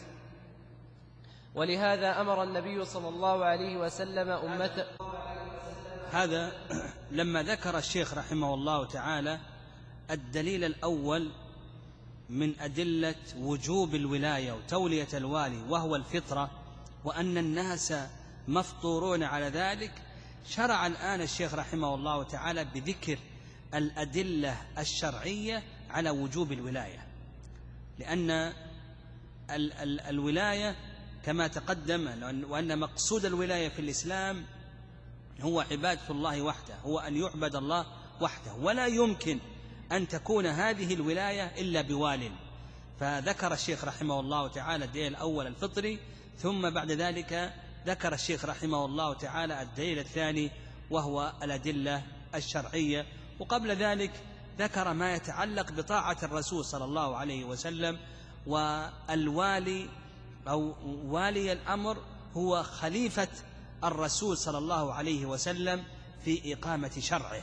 [SPEAKER 1] ولهذا أمر النبي صلى الله عليه وسلم أمته.
[SPEAKER 2] هذا لما ذكر الشيخ رحمه الله تعالى الدليل الأول من أدلة وجوب الولاية وتولية الوالي وهو الفطرة، وأن الناس مفطورون على ذلك، شرع الآن الشيخ رحمه الله تعالى بذكر الأدلة الشرعية على وجوب الولاية، لأن الولاية كما تقدم وأن مقصود الولاية في الإسلام هو عبادة الله وحده، هو أن يعبد الله وحده، ولا يمكن أن تكون هذه الولاية إلا بوال. فذكر الشيخ رحمه الله تعالى الدليل الأول الفطري، ثم بعد ذلك ذكر الشيخ رحمه الله تعالى الدليل الثاني وهو الأدلة الشرعية، وقبل ذلك ذكر ما يتعلق بطاعة الرسول صلى الله عليه وسلم. والوالي أو والي الأمر هو خليفة الرسول صلى الله عليه وسلم في إقامة شرعه،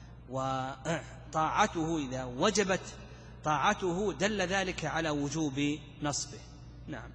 [SPEAKER 2] وطاعته إذا وجبت طاعته دل ذلك على وجوب نصبه. نعم.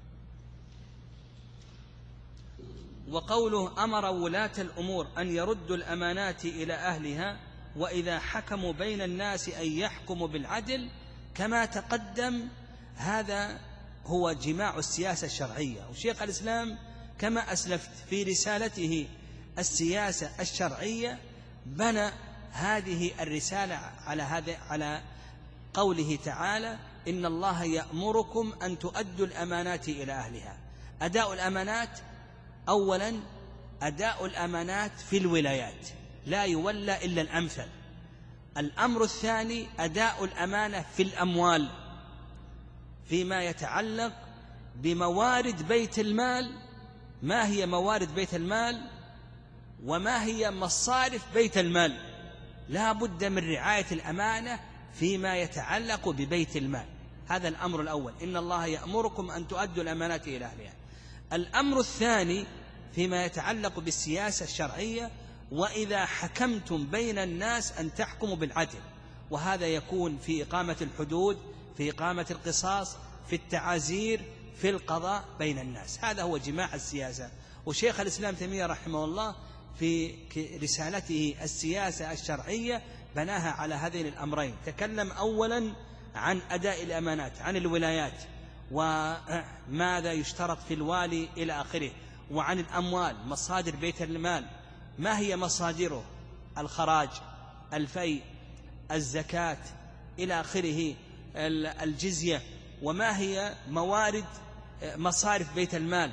[SPEAKER 2] وقوله أمر ولاة الأمور أن يردوا الأمانات إلى أهلها وإذا حكموا بين الناس أن يحكموا بالعدل كما تقدم، هذا هو جماع السياسة الشرعية. وشيخ الإسلام كما أسلفت في رسالته السياسة الشرعية بنى هذه الرسالة على قوله تعالى: إن الله يأمركم أن تؤدوا الأمانات إلى أهلها. أداء الأمانات أولا أداء الأمانات في الولايات، لا يولى إلا الأمثل. الأمر الثاني أداء الأمانة في الأموال، فيما يتعلق بموارد بيت المال، ما هي موارد بيت المال وما هي مصارف بيت المال. لا بد من رعاية الأمانة فيما يتعلق ببيت المال، هذا الأمر الأول: إن الله يأمركم أن تؤدوا الأمانات إلى أهلها. الأمر الثاني فيما يتعلق بالسياسة الشرعية: وإذا حكمتم بين الناس أن تحكموا بالعدل، وهذا يكون في إقامة الحدود، في إقامة القصاص، في التعازير، في القضاء بين الناس. هذا هو جماع السياسة. وشيخ الإسلام تيمية رحمه الله في رسالته السياسة الشرعية بناها على هذين الأمرين. تكلم أولا عن أداء الأمانات، عن الولايات وماذا يشترط في الوالي إلى آخره، وعن الأموال، مصادر بيت المال، ما هي مصادره: الخراج، الفيء، الزكاة إلى آخره، الجزية، وما هي موارد مصارف بيت المال،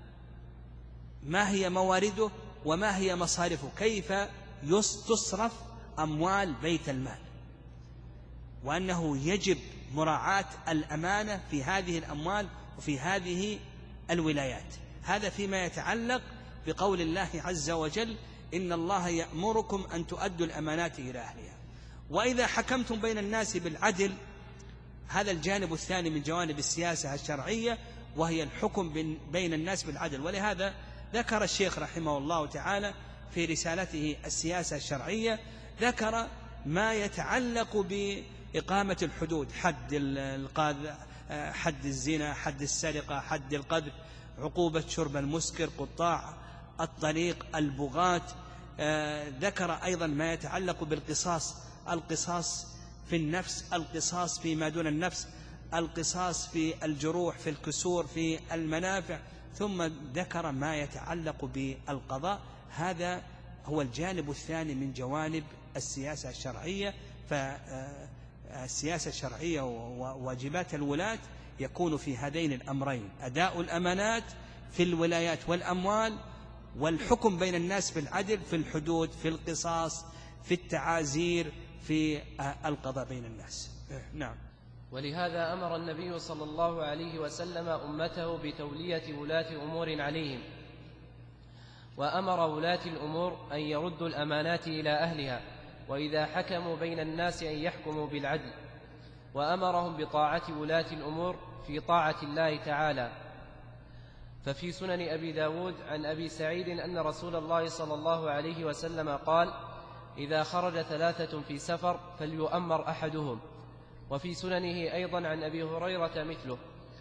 [SPEAKER 2] ما هي موارده وما هي مصارفه، كيف تصرف أموال بيت المال، وأنه يجب مراعاة الأمانة في هذه الأموال وفي هذه الولايات. هذا فيما يتعلق بقول الله عز وجل: إن الله يأمركم أن تؤدوا الأمانات إلى أهلها. وإذا حكمتم بين الناس بالعدل، هذا الجانب الثاني من جوانب السياسة الشرعية، وهي الحكم بين الناس بالعدل. ولهذا ذكر الشيخ رحمه الله تعالى في رسالته السياسة الشرعية، ذكر ما يتعلق بإقامة الحدود: حد القاذف، حد الزنا، حد السرقة، حد القذف، عقوبة شرب المسكر، قطاع الطريق، البغاة. ذكر أيضا ما يتعلق بالقصاص: القصاص في النفس، القصاص فيما دون النفس، القصاص في الجروح، في الكسور، في المنافع. ثم ذكر ما يتعلق بالقضاء. هذا هو الجانب الثاني من جوانب السياسة الشرعية. فالسياسة الشرعية وواجبات الولاة يكون في هذين الأمرين: أداء الأمانات في الولايات والأموال، والحكم بين الناس بالعدل في الحدود، في القصاص، في التعازير، في القضاء بين الناس. نعم.
[SPEAKER 1] ولهذا أمر النبي صلى الله عليه وسلم أمته بتولية ولاة أمور عليهم، وأمر ولاة الأمور أن يردوا الأمانات إلى أهلها وإذا حكموا بين الناس أن يحكموا بالعدل، وأمرهم بطاعة ولاة الأمور في طاعة الله تعالى. ففي سنن أبي داود عن أبي سعيد أن رسول الله صلى الله عليه وسلم قال: إذا خرج 3 في سفر فليؤمر أحدهم. وفي سننه أيضا عن أبي هريرة مثله.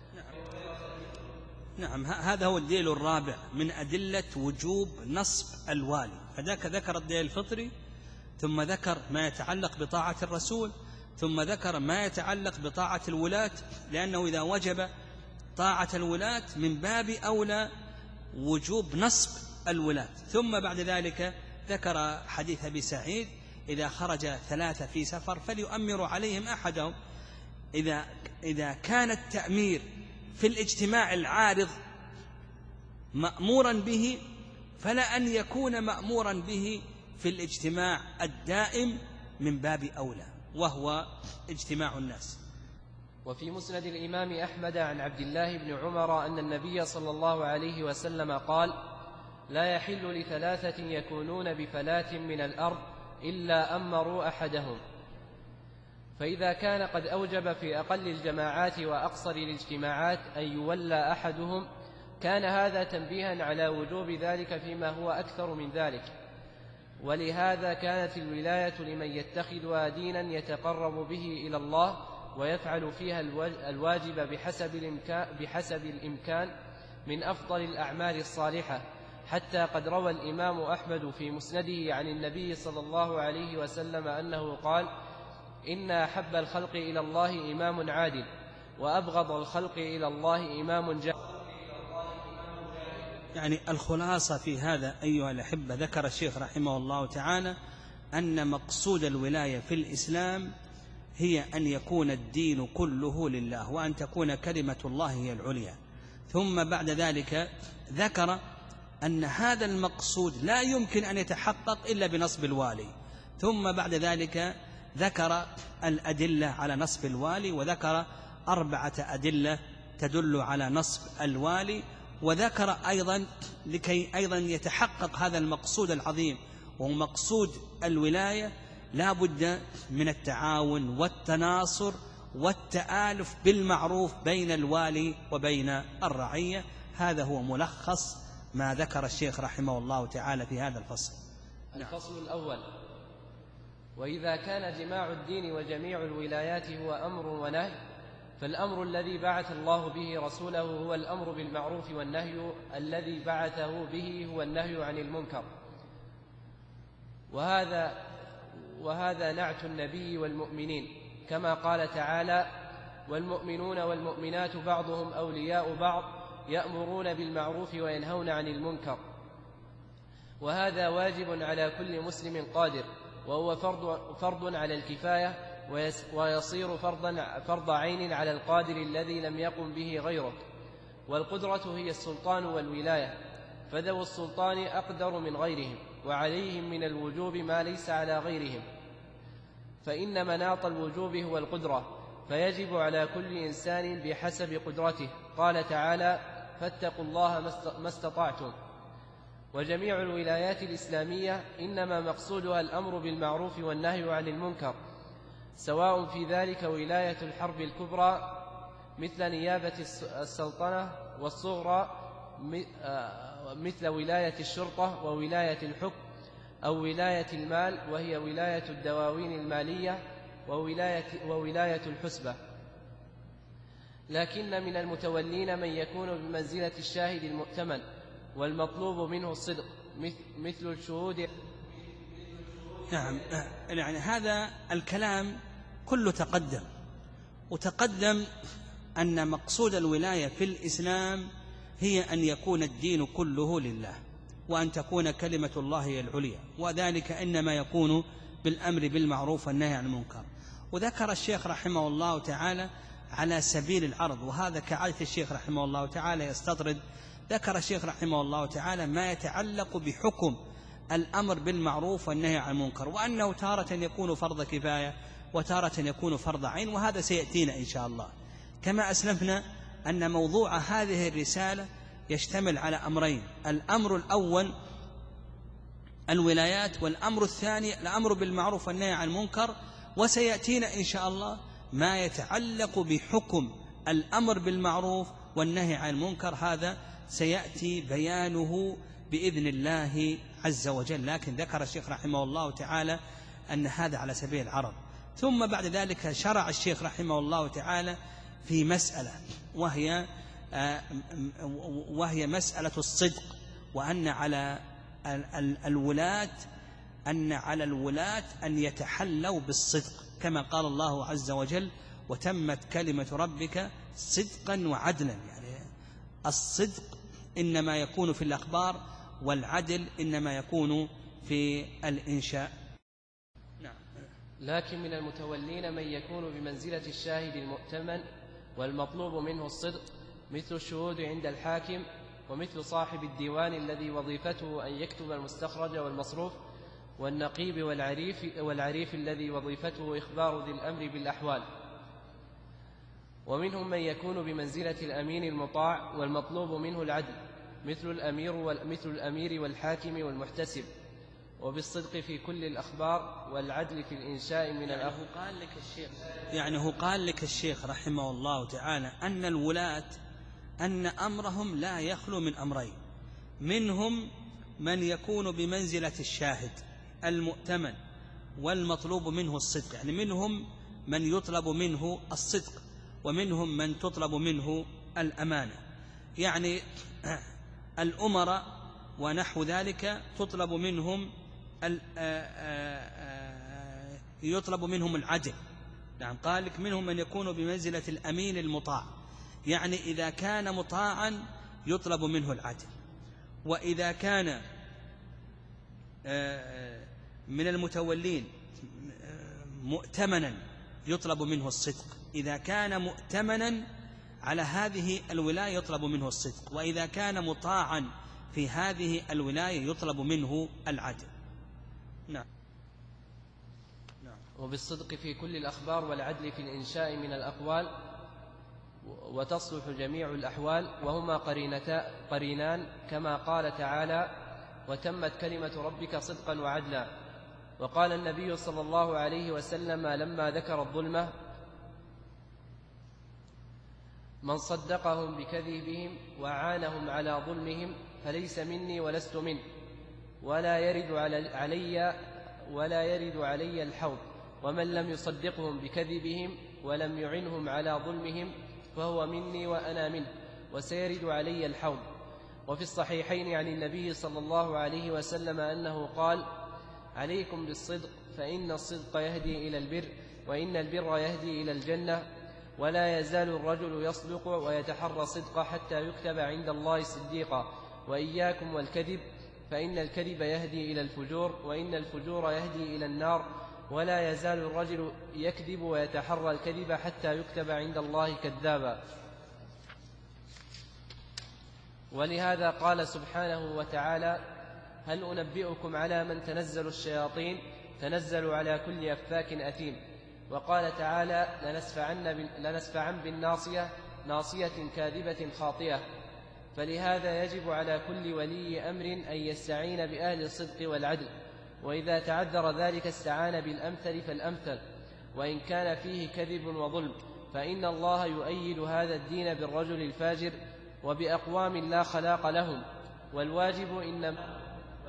[SPEAKER 2] نعم. هذا هو الدليل الرابع من أدلة وجوب نصب الوالي. فذاك ذكر الدليل الفطري، ثم ذكر ما يتعلق بطاعة الرسول، ثم ذكر ما يتعلق بطاعة الولاة، لأنه إذا وجب طاعة الولاة من باب أولى وجوب نصب الولاة. ثم بعد ذلك ذكر حديث أبي سعيد: إذا خرج 3 في سفر فليؤمروا عليهم أحدهم. إذا كان التأمير في الاجتماع العارض مأمورا به، فلا أن يكون مأمورا به في الاجتماع الدائم من باب أولى، وهو اجتماع الناس.
[SPEAKER 1] وفي مسند الإمام أحمد عن عبد الله بن عمر أن النبي صلى الله عليه وسلم قال: لا يحل ل3 يكونون بفلاة من الأرض إلا أمروا أحدهم. فإذا كان قد أوجب في أقل الجماعات وأقصر الاجتماعات أن يولى أحدهم، كان هذا تنبيها على وجوب ذلك فيما هو أكثر من ذلك. ولهذا كانت الولاية لمن يتخذها دينا يتقرب به إلى الله ويفعل فيها الواجب بحسب الإمكان من أفضل الأعمال الصالحة، حتى قد روى الإمام أحمد في مسنده عن النبي صلى الله عليه وسلم أنه قال: إن أحب الخلق إلى الله إمام عادل، وأبغض الخلق إلى الله إمام جاهل.
[SPEAKER 2] يعني الخلاصة في هذا أيها الأحبة، ذكر الشيخ رحمه الله تعالى أن مقصود الولاية في الإسلام هي أن يكون الدين كله لله، وأن تكون كلمة الله هي العليا. ثم بعد ذلك ذكر أن هذا المقصود لا يمكن أن يتحقق إلا بنصب الوالي. ثم بعد ذلك ذكر الأدلة على نصب الوالي، وذكر 4 أدلة تدل على نصب الوالي. وذكر أيضا لكي أيضا يتحقق هذا المقصود العظيم وهو مقصود الولاية، لا بد من التعاون والتناصر والتآلف بالمعروف بين الوالي وبين الرعية. هذا هو ملخص ما ذكر الشيخ رحمه الله تعالى في هذا الفصل.
[SPEAKER 1] الفصل الأول: وإذا كان جماع الدين وجميع الولايات هو أمر ونهي، فالأمر الذي بعث الله به رسوله هو الأمر بالمعروف، والنهي الذي بعثه به هو النهي عن المنكر. وهذا نعت النبي والمؤمنين، كما قال تعالى: والمؤمنون والمؤمنات بعضهم أولياء بعض يأمرون بالمعروف وينهون عن المنكر. وهذا واجب على كل مسلم قادر، وهو فرض على الكفاية، ويصير فرض عين على القادر الذي لم يقم به غيره. والقدرة هي السلطان والولاية، فذو السلطان أقدر من غيرهم، وعليهم من الوجوب ما ليس على غيرهم، فإن مناط الوجوب هو القدرة، فيجب على كل إنسان بحسب قدرته. قال تعالى: فاتقوا الله ما استطعتم. وجميع الولايات الإسلامية إنما مقصودها الأمر بالمعروف والنهي عن المنكر، سواء في ذلك ولاية الحرب الكبرى مثل نيابة السلطنة، والصغرى مثل ولاية الشرطة وولاية الحكم، أو ولاية المال وهي ولاية الدواوين المالية، وولاية الحسبة. لكن من المتولين من يكون بمنزلة الشاهد المؤتمن، والمطلوب منه الصدق مثل الشهود.
[SPEAKER 2] نعم، يعني هذا الكلام كله وتقدم أن مقصود الولاية في الإسلام هي أن يكون الدين كله لله، وأن تكون كلمة الله هي العليا، وذلك إنما يكون بالأمر بالمعروف والنهي عن المنكر. وذكر الشيخ رحمه الله تعالى على سبيل العرض، وهذا كعادة الشيخ رحمه الله تعالى يستطرد. ذكر الشيخ رحمه الله تعالى ما يتعلق بحكم الأمر بالمعروف والنهي عن المنكر، وأنه تارة يكون فرض كفاية وتارة يكون فرض عين، وهذا سيأتينا إن شاء الله. كما أسلفنا أن موضوع هذه الرسالة يشتمل على أمرين: الأمر الأول الولايات، والأمر الثاني الأمر بالمعروف والنهي عن المنكر. وسيأتينا إن شاء الله ما يتعلق بحكم الأمر بالمعروف والنهي عن المنكر، هذا سيأتي بيانه بإذن الله عز وجل. لكن ذكر الشيخ رحمه الله تعالى أن هذا على سبيل العرض. ثم بعد ذلك شرع الشيخ رحمه الله تعالى في مسألة وهي مسألة الصدق، وأن على الولاة أن يتحلوا بالصدق، كما قال الله عز وجل: وتمت كلمة ربك صدقا وعدلا. يعني الصدق إنما يكون في الأخبار، والعدل إنما يكون في الإنشاء.
[SPEAKER 1] لكن من المتولين من يكون بمنزلة الشاهد المؤتمن والمطلوب منه الصدق، مثل الشهود عند الحاكم، ومثل صاحب الديوان الذي وظيفته أن يكتب المستخرج والمصروف، والنقيب والعريف الذي وظيفته إخبار ذي الأمر بالأحوال. ومنهم من يكون بمنزلة الأمين المطاع والمطلوب منه العدل، مثل الأمير والحاكم والمحتسب، وبالصدق في كل الأخبار والعدل في الإنشاء من الأخبار.
[SPEAKER 2] هو قال لك الشيخ رحمه الله تعالى أن الولاة أن أمرهم لا يخلو من أمرين: منهم من يكون بمنزلة الشاهد المؤتمن والمطلوب منه الصدق، يعني منهم من يطلب منه الصدق، ومنهم من تطلب منه الأمانة. يعني الأمراء ونحو ذلك يطلب منهم العدل. نعم، قال لك منهم من يكون بمنزلة الأمين المطاع، يعني إذا كان مطاعا يطلب منه العدل، وإذا كان من المتولين مؤتمنا يطلب منه الصدق. إذا كان مؤتمنا على هذه الولاية يطلب منه الصدق، وإذا كان مطاعا في هذه الولاية يطلب منه العدل. نعم.
[SPEAKER 1] وبالصدق في كل الأخبار والعدل في الإنشاء من الأقوال، وتصلح جميع الأحوال، وهما قرينان كما قال تعالى: وتمت كلمة ربك صدقا وعدلا. وقال النبي صلى الله عليه وسلم لما ذكر الظلمة: من صدقهم بكذبهم وعانهم على ظلمهم فليس مني ولست منه، ولا يرد علي الحوض، ومن لم يصدقهم بكذبهم ولم يعنهم على ظلمهم فهو مني وأنا منه، وسيرد علي الحوض. وفي الصحيحين عن النبي صلى الله عليه وسلم أنه قال: عليكم بالصدق، فإن الصدق يهدي إلى البر، وإن البر يهدي إلى الجنة، ولا يزال الرجل يصدق ويتحرى الصدق حتى يكتب عند الله صديقا، وإياكم والكذب، فإن الكذب يهدي إلى الفجور، وإن الفجور يهدي إلى النار، ولا يزال الرجل يكذب ويتحرى الكذب حتى يكتب عند الله كذابا. ولهذا قال سبحانه وتعالى: هل أنبئكم على من تنزل الشياطين؟ تنزل على كل أفاك أثيم. وقال تعالى: لنسفعن بالناصية، ناصية كاذبة خاطئة. فلهذا يجب على كل ولي أمر أن يستعين بأهل الصدق والعدل، وإذا تعذر ذلك استعان بالأمثل فالأمثل، وإن كان فيه كذب وظلم، فإن الله يؤيد هذا الدين بالرجل الفاجر وبأقوام لا خلاق لهم. والواجب إنما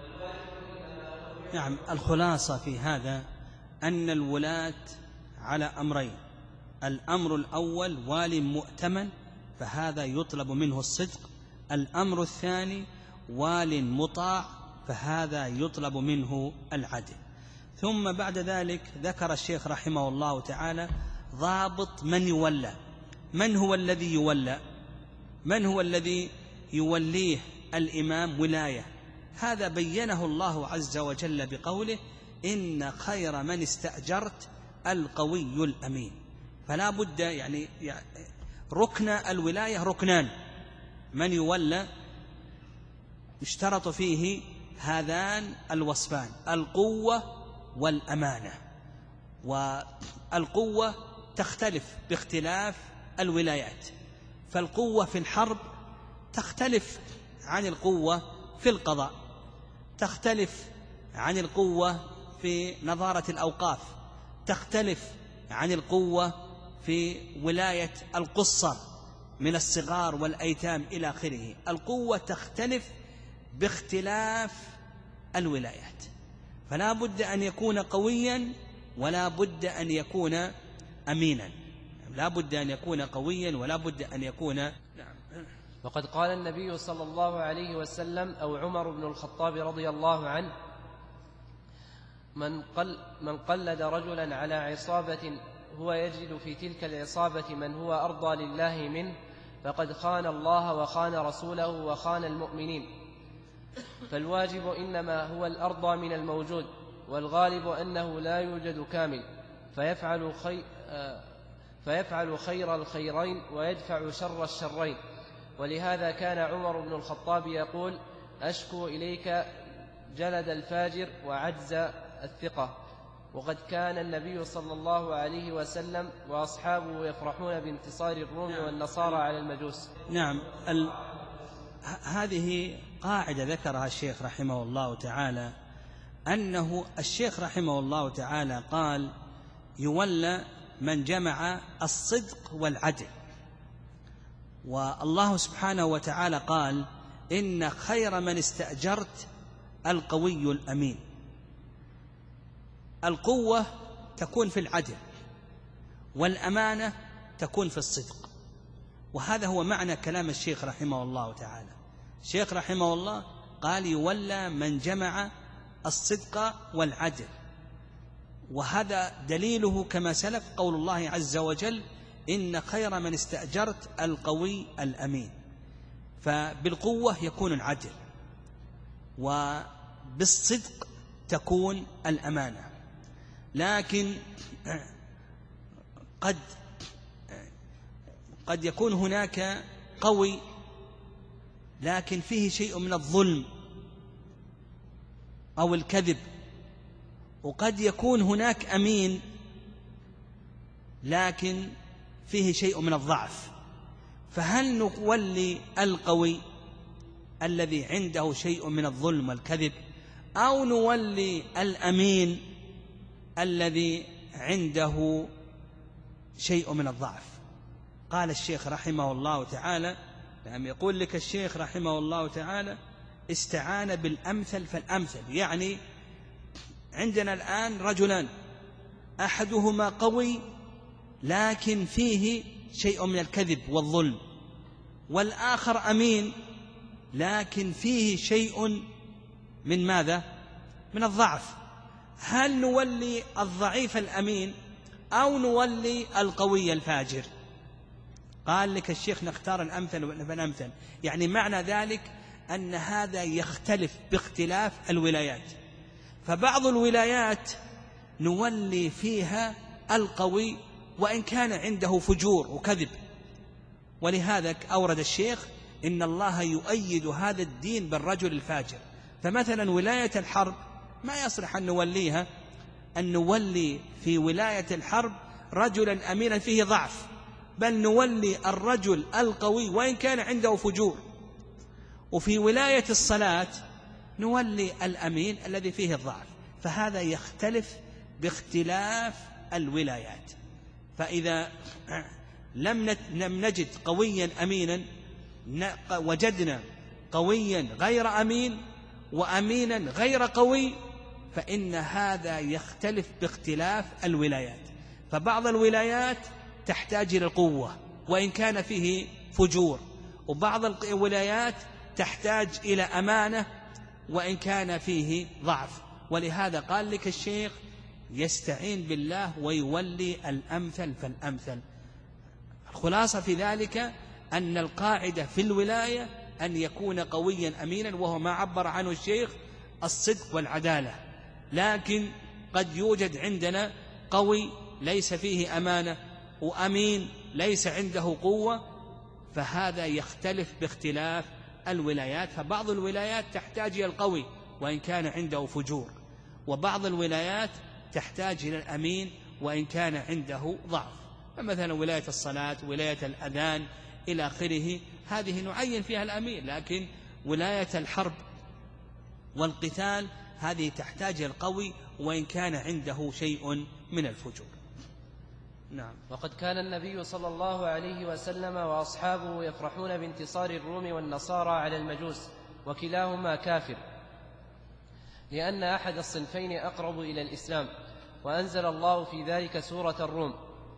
[SPEAKER 2] نعم. الخلاصة في هذا أن الولاة على أمرين: الأمر الأول وال مؤتمن فهذا يطلب منه الصدق، الأمر الثاني وال مطاع فهذا يطلب منه العدل. ثم بعد ذلك ذكر الشيخ رحمه الله تعالى ضابط من يولى. من هو الذي يولى؟ من هو الذي يوليه الإمام ولاية؟ هذا بينه الله عز وجل بقوله: إن خير من استأجرت القوي الأمين. فلا بد يعني ركن الولاية ركنان: من يولى يشترط فيه هذان الوصفان: القوة والأمانة. والقوة تختلف باختلاف الولايات، فالقوة في الحرب تختلف عن القوة في القضاء، تختلف عن القوة في نظارة الأوقاف، تختلف عن القوة في ولاية القصر من الصغار والأيتام إلى آخره. القوة تختلف باختلاف الولايات، فلا بد أن يكون قويا ولا بد أن يكون أمينا، لا بد أن يكون قويا ولا بد أن يكون
[SPEAKER 1] وقد قال النبي صلى الله عليه وسلم أو عمر بن الخطاب رضي الله عنه: من قلد رجلا على عصابة هو يجد في تلك العصابة من هو أرضى لله منه فقد خان الله وخان رسوله وخان المؤمنين. فالواجب إنما هو الأرضى من الموجود، والغالب أنه لا يوجد كامل، فيفعل خير الخيرين ويدفع شر الشرين. ولهذا كان عمر بن الخطاب يقول: أشكو إليك جلد الفاجر وعجز الثقة. وقد كان النبي صلى الله عليه وسلم وأصحابه يفرحون بانتصار الروم والنصارى على المجوس.
[SPEAKER 2] نعم، هذه قاعدة ذكرها الشيخ رحمه الله تعالى، أنه الشيخ رحمه الله تعالى قال: يولى من جمع الصدق والعدل. والله سبحانه وتعالى قال: إن خير من استأجرت القوي الأمين. القوة تكون في العدل، والأمانة تكون في الصدق. وهذا هو معنى كلام الشيخ رحمه الله تعالى. الشيخ رحمه الله قال: يولى من جمع الصدق والعدل. وهذا دليله كما سلف قول الله عز وجل: إن خير من استأجرت القوي الأمين. فبالقوة يكون العدل، وبالصدق تكون الأمانة. لكن قد يكون هناك قوي لكن فيه شيء من الظلم أو الكذب، وقد يكون هناك أمين لكن فيه شيء من الضعف. فهل نولي القوي الذي عنده شيء من الظلم والكذب، أو نولي الأمين الذي عنده شيء من الضعف؟ قال الشيخ رحمه الله تعالى، يقول لك الشيخ رحمه الله تعالى: استعان بالأمثل فالأمثل. يعني عندنا الآن رجلان، أحدهما قوي لكن فيه شيء من الكذب والظلم، والآخر أمين لكن فيه شيء من ماذا؟ من الضعف. هل نولي الضعيف الأمين أو نولي القوي الفاجر؟ قال لك الشيخ: نختار الأمثل فالأمثل. يعني معنى ذلك أن هذا يختلف باختلاف الولايات. فبعض الولايات نولي فيها القوي وإن كان عنده فجور وكذب. ولهذا أورد الشيخ: إن الله يؤيد هذا الدين بالرجل الفاجر. فمثلا ولاية الحرب ما يصلح أن نوليها، أن نولي في ولاية الحرب رجلا أمينا فيه ضعف، بل نولي الرجل القوي وإن كان عنده فجور. وفي ولاية الصلاة نولي الأمين الذي فيه الضعف. فهذا يختلف باختلاف الولايات. فإذا لم نجد قويا أمينا، وجدنا قويا غير أمين وأمينا غير قوي، فإن هذا يختلف باختلاف الولايات. فبعض الولايات تحتاج إلى القوة وإن كان فيه فجور، وبعض الولايات تحتاج إلى أمانة وإن كان فيه ضعف. ولهذا قال لك الشيخ: يستعين بالله ويولي الأمثل فالأمثل. الخلاصة في ذلك أن القاعدة في الولاية أن يكون قويا أمينا، وهو ما عبر عنه الشيخ: الصدق والعدالة. لكن قد يوجد عندنا قوي ليس فيه أمانة، وأمين ليس عنده قوة، فهذا يختلف باختلاف الولايات. فبعض الولايات تحتاج إلى القوي وإن كان عنده فجور، وبعض الولايات تحتاج إلى الأمين وإن كان عنده ضعف. فمثلا ولاية الصلاة، ولاية الأذان إلى آخره، هذه نعين فيها الأمين. لكن ولاية الحرب والقتال هذه تحتاج إلى القوي وإن كان عنده شيء من الفجور. نعم.
[SPEAKER 1] وقد كان النبي صلى الله عليه وسلم وأصحابه يفرحون بانتصار الروم والنصارى على المجوس، وكلاهما كافر، لأن أحد الصنفين أقرب إلى الإسلام، وأنزل الله في ذلك سورة الروم.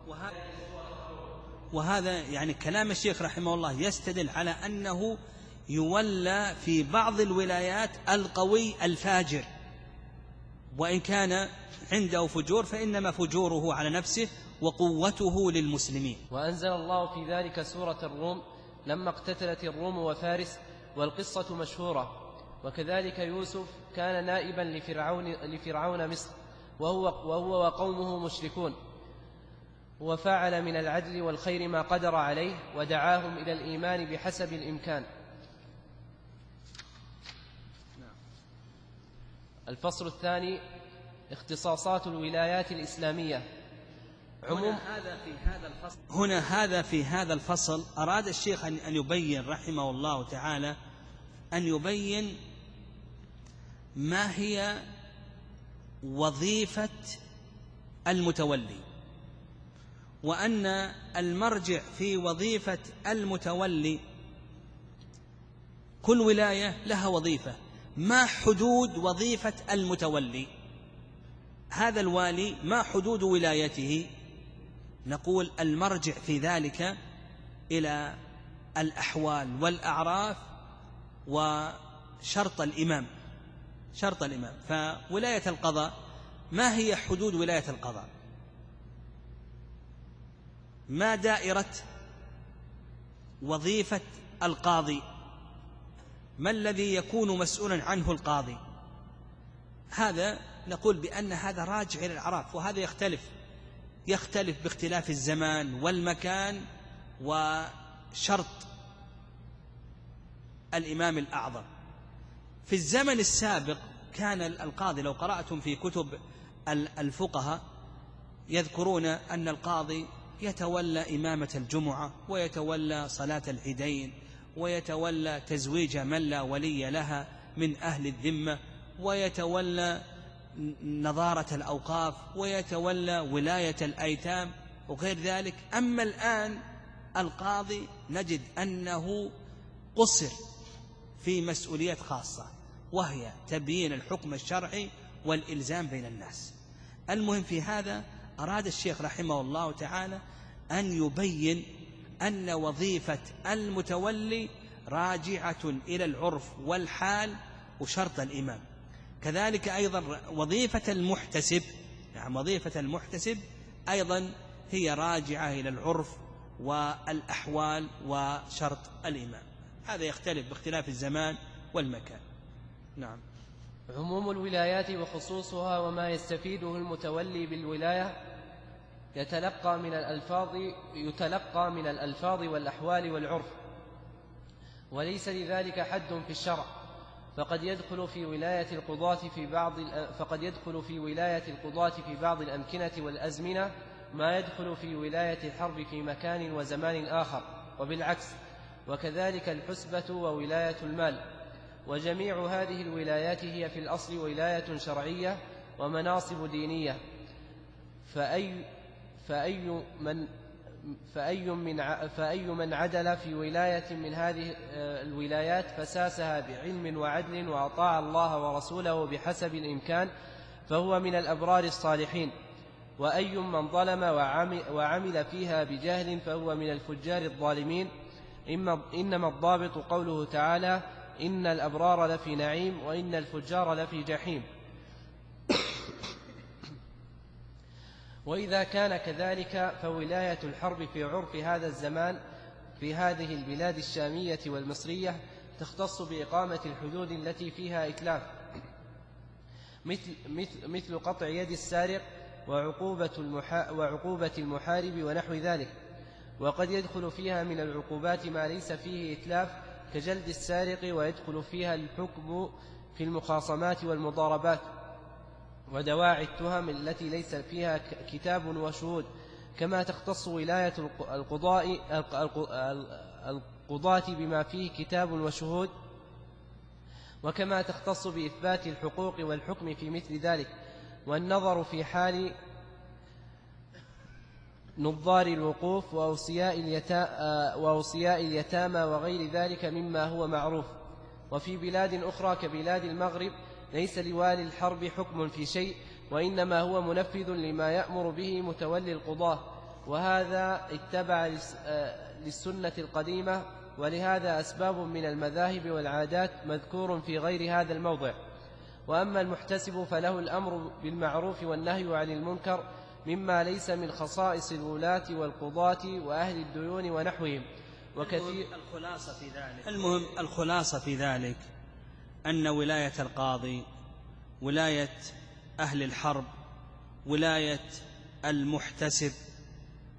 [SPEAKER 2] وهذا يعني كلام الشيخ رحمه الله يستدل على أنه يولى في بعض الولايات القوي الفاجر، وإن كان عنده فجور فإنما فجوره على نفسه وقوته للمسلمين.
[SPEAKER 1] وأنزل الله في ذلك سورة الروم لما اقتتلت الروم وفارس، والقصة مشهورة. وكذلك يوسف كان نائبا لفرعون مصر، وهو وقومه مشركون، وفعل من العدل والخير ما قدر عليه، ودعاهم إلى الإيمان بحسب الإمكان. الفصل الثاني: اختصاصات الولايات الإسلامية.
[SPEAKER 2] هنا في هذا الفصل أراد الشيخ أن يبين رحمه الله تعالى أن يبين ما هي وظيفة المتولي، وأن المرجع في وظيفة المتولي كل ولاية لها وظيفة. ما حدود وظيفة المتولي؟ هذا الوالي ما حدود ولايته؟ نقول المرجع في ذلك إلى الأحوال والأعراف وشرط الإمام. فولاية القضاء، ما هي حدود ولاية القضاء؟ ما دائرة وظيفة القاضي؟ ما الذي يكون مسؤولا عنه القاضي؟ هذا نقول بأن هذا راجع إلى الأعراف، وهذا يختلف باختلاف الزمان والمكان وشرط الإمام الأعظم. في الزمن السابق كان القاضي، لو قرأتم في كتب الفقهاء يذكرون أن القاضي يتولى إمامة الجمعة، ويتولى صلاة العيدين، ويتولى تزويج من لا ولي لها من أهل الذمة، ويتولى نظارة الأوقاف، ويتولى ولاية الأيتام وغير ذلك. أما الآن القاضي نجد أنه قصر في مسؤوليات خاصة، وهي تبيين الحكم الشرعي والإلزام بين الناس. المهم في هذا أراد الشيخ رحمه الله تعالى أن يبين أن وظيفة المتولي راجعة إلى العرف والحال وشرط الإمام. كذلك أيضا وظيفة المحتسب أيضا هي راجعة إلى العرف والأحوال وشرط الإمام. هذا يختلف باختلاف الزمان والمكان. نعم.
[SPEAKER 1] عموم الولايات وخصوصها وما يستفيده المتولي بالولاية يتلقى من الألفاظ والأحوال والعرف، وليس لذلك حد في الشرع. فقد يدخل في ولاية القضاة في بعض الأمكنة والأزمنة ما يدخل في ولاية الحرب في مكان وزمان آخر، وبالعكس. وكذلك الحسبة وولاية المال. وجميع هذه الولايات هي في الأصل ولاية شرعية ومناصب دينية. فأي من عدل في ولاية من هذه الولايات فساسها بعلم وعدل وأطاع الله ورسوله بحسب الإمكان فهو من الأبرار الصالحين. وأي من ظلم وعمل فيها بجهل فهو من الفجار الظالمين. إنما الضابط قوله تعالى: إن الأبرار لفي نعيم وإن الفجار لفي جحيم. وإذا كان كذلك فولاية الحرب في عرف هذا الزمان في هذه البلاد الشامية والمصرية تختص بإقامة الحدود التي فيها إتلاف، مثل قطع يد السارق وعقوبة المحارب ونحو ذلك. وقد يدخل فيها من العقوبات ما ليس فيه إتلاف كجلد السارق، ويدخل فيها الحكم في المخاصمات والمضاربات ودواعي التهم التي ليس فيها كتاب وشهود، كما تختص ولاية القضاة بما فيه كتاب وشهود، وكما تختص بإثبات الحقوق والحكم في مثل ذلك. والنظر في حال نظار الوقوف وأوصياء اليتامى وغير ذلك مما هو معروف. وفي بلاد أخرى كبلاد المغرب ليس لوالي الحرب حكم في شيء، وإنما هو منفذ لما يأمر به متولي القضاة، وهذا اتبع للسنة القديمة. ولهذا أسباب من المذاهب والعادات مذكور في غير هذا الموضع. وأما المحتسب فله الأمر بالمعروف والنهي عن المنكر مما ليس من خصائص الولاة والقضاة وأهل الديون ونحوهم.
[SPEAKER 2] الخلاصة في ذلك أن ولاية القاضي، ولاية أهل الحرب، ولاية المحتسب،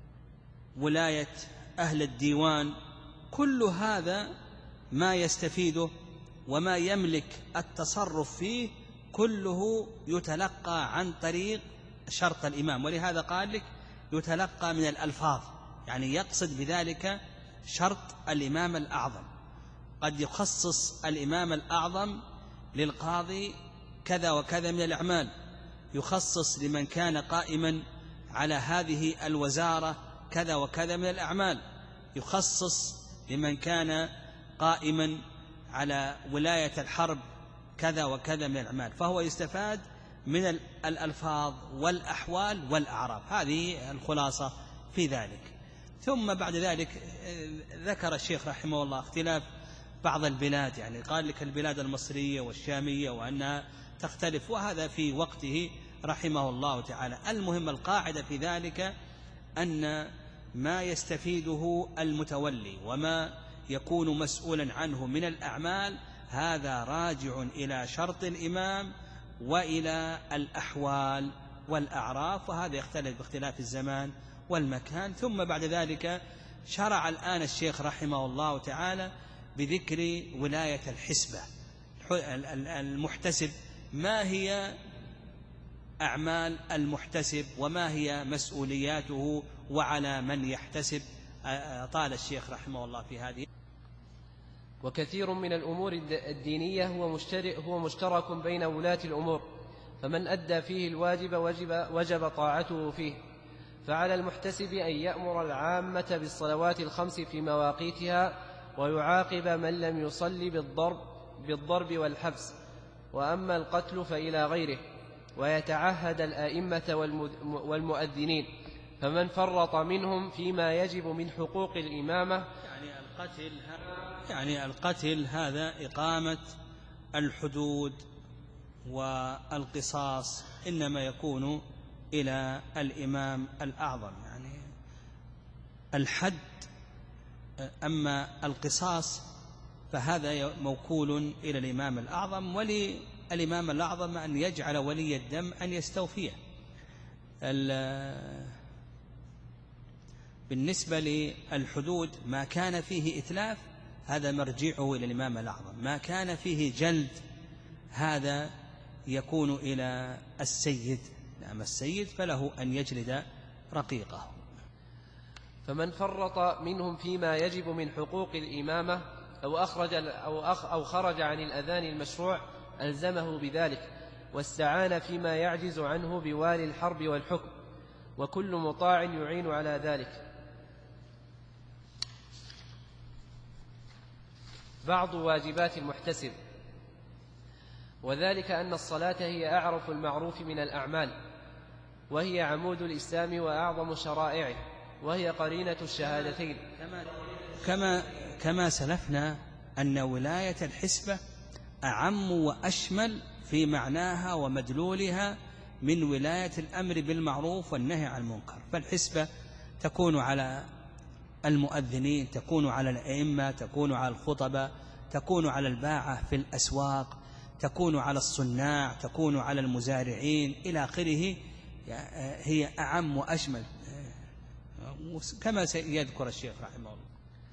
[SPEAKER 2] ولاية أهل الديوان، كل هذا ما يستفيده وما يملك التصرف فيه كله يتلقى عن طريق شرط الإمام. ولهذا قال لك يتلقى من الألفاظ، يعني يقصد بذلك شرط الإمام الأعظم. قد يخصص الإمام الأعظم للقاضي كذا وكذا من الأعمال، يخصص لمن كان قائما على هذه الوزارة كذا وكذا من الأعمال، يخصص لمن كان قائما على ولاية الحرب كذا وكذا من الأعمال. فهو يستفاد من الألفاظ والأحوال والأعراف. هذه الخلاصة في ذلك. ثم بعد ذلك ذكر الشيخ رحمه الله اختلاف بعض البلاد، يعني قال لك البلاد المصرية والشامية وأنها تختلف، وهذا في وقته رحمه الله تعالى. المهم القاعدة في ذلك أن ما يستفيده المتولي وما يكون مسؤولا عنه من الأعمال هذا راجع إلى شرط الإمام وإلى الأحوال والأعراف، وهذا يختلف باختلاف الزمان والمكان. ثم بعد ذلك شرع الآن الشيخ رحمه الله تعالى بذكر ولاية الحسبة، المحتسب، ما هي أعمال المحتسب وما هي مسؤولياته وعلى من يحتسب. طال الشيخ رحمه الله في هذه.
[SPEAKER 1] وكثير من الأمور الدينية هو مشترك بين ولاة الأمور، فمن أدى فيه الواجب وجب طاعته فيه. فعلى المحتسب أن يأمر العامة بالصلوات الخمس في مواقيتها، ويعاقب من لم يصل بالضرب والحبس، وأما القتل فإلى غيره، ويتعهد الآئمة والمؤذنين، فمن فرط منهم فيما يجب من حقوق الإمامة.
[SPEAKER 2] يعني القتل هذا إقامة الحدود والقصاص إنما يكون إلى الإمام الأعظم، يعني الحد. أما القصاص فهذا موكول إلى الإمام الأعظم، وللإمام الأعظم أن يجعل ولي الدم أن يستوفيه. بالنسبة للحدود ما كان فيه إتلاف هذا مرجعه إلى الإمام الأعظم، ما كان فيه جلد هذا يكون إلى السيد. أما السيد فله أن يجلد رقيقه.
[SPEAKER 1] فمن فرط منهم فيما يجب من حقوق الإمامة أو خرج عن الأذان المشروع ألزمه بذلك، واستعان فيما يعجز عنه بوالي الحرب والحكم، وكل مطاع يعين على ذلك. بعض واجبات المحتسب، وذلك أن الصلاة هي أعرف المعروف من الأعمال، وهي عمود الإسلام وأعظم شرائعه، وهي قرينة الشهادتين.
[SPEAKER 2] كما سلفنا أن ولاية الحسبة أعم وأشمل في معناها ومدلولها من ولاية الأمر بالمعروف والنهي عن المنكر. فالحسبة تكون على المؤذنين، تكون على الأئمة، تكون على الخطبة، تكون على الباعة في الأسواق، تكون على الصناع، تكون على المزارعين إلى آخره. هي أعم وأشمل كما سيذكر الشيخ رحمه الله.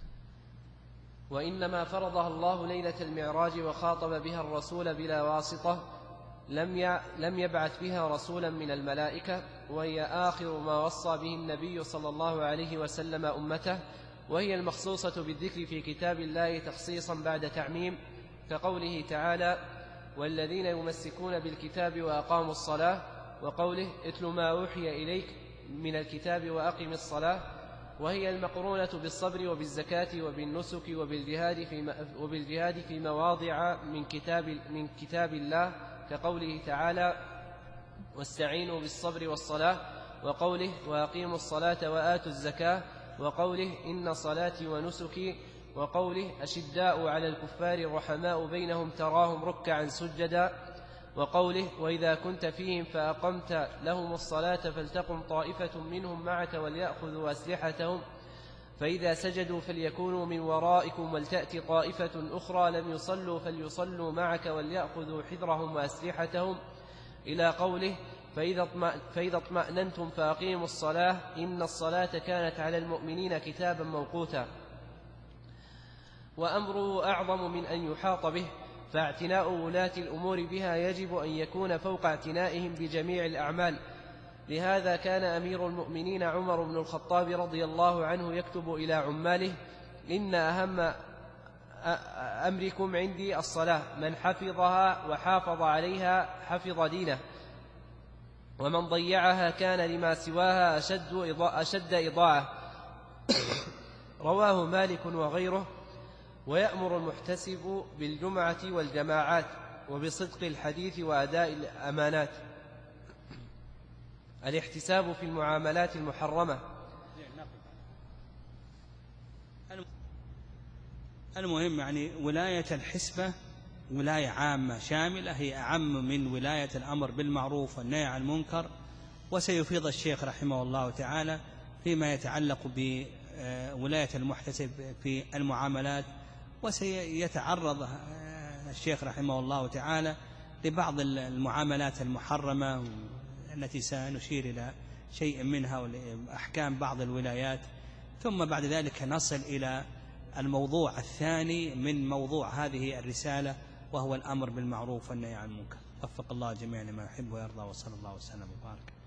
[SPEAKER 1] وإنما فرضها الله ليلة المعراج وخاطب بها الرسول بلا واسطة، لم يبعث بها رسولا من الملائكة، وهي آخر ما وصى به النبي صلى الله عليه وسلم أمته، وهي المخصوصة بالذكر في كتاب الله تخصيصا بعد تعميم، كقوله تعالى: والذين يمسكون بالكتاب وأقاموا الصلاة، وقوله: اتل ما أوحي إليك من الكتاب وأقم الصلاة. وهي المقرونة بالصبر وبالزكاة وبالنسك وبالجهاد في مواضع من كتاب الله، كقوله تعالى: واستعينوا بالصبر والصلاة، وقوله: وأقيموا الصلاة وآتوا الزكاة، وقوله: إن صلاتي ونسكي، وقوله: أشداء على الكفار رحماء بينهم تراهم ركعا سجدا، وقوله: وإذا كنت فيهم فأقمت لهم الصلاة فلتقم طائفة منهم معك وليأخذوا أسلحتهم، فإذا سجدوا فليكونوا من ورائكم ولتأتي طائفة أخرى لم يصلوا فليصلوا معك وليأخذوا حذرهم وأسلحتهم، إلى قوله: فإذا اطمأننتم فأقيموا الصلاة إن الصلاة كانت على المؤمنين كتابا موقوتا. وأمره أعظم من أن يحاط به، فاعتناء ولاة الأمور بها يجب أن يكون فوق اعتنائهم بجميع الأعمال. لهذا كان أمير المؤمنين عمر بن الخطاب رضي الله عنه يكتب إلى عماله: إن أهم أمركم عندي الصلاة، من حفظها وحافظ عليها حفظ دينه، ومن ضيعها كان لما سواها أشد إضاعة. رواه مالك وغيره. ويأمر المحتسب بالجمعة والجماعات وبصدق الحديث وأداء الأمانات. الاحتساب في المعاملات المحرمة.
[SPEAKER 2] المهم يعني ولاية الحسبة ولاية عامة شاملة، هي أعم من ولاية الأمر بالمعروف والنهي عن المنكر. وسيفيض الشيخ رحمه الله تعالى فيما يتعلق بولاية المحتسب في المعاملات، وسيتعرض الشيخ رحمه الله تعالى لبعض المعاملات المحرمة التي سنشير إلى شيء منها وأحكام بعض الولايات. ثم بعد ذلك نصل إلى الموضوع الثاني من موضوع هذه الرسالة، وهو الأمر بالمعروف والنهي عن المنكر. وفق الله جميعا لما يحب ويرضى، وصلى الله وسلم وبارك.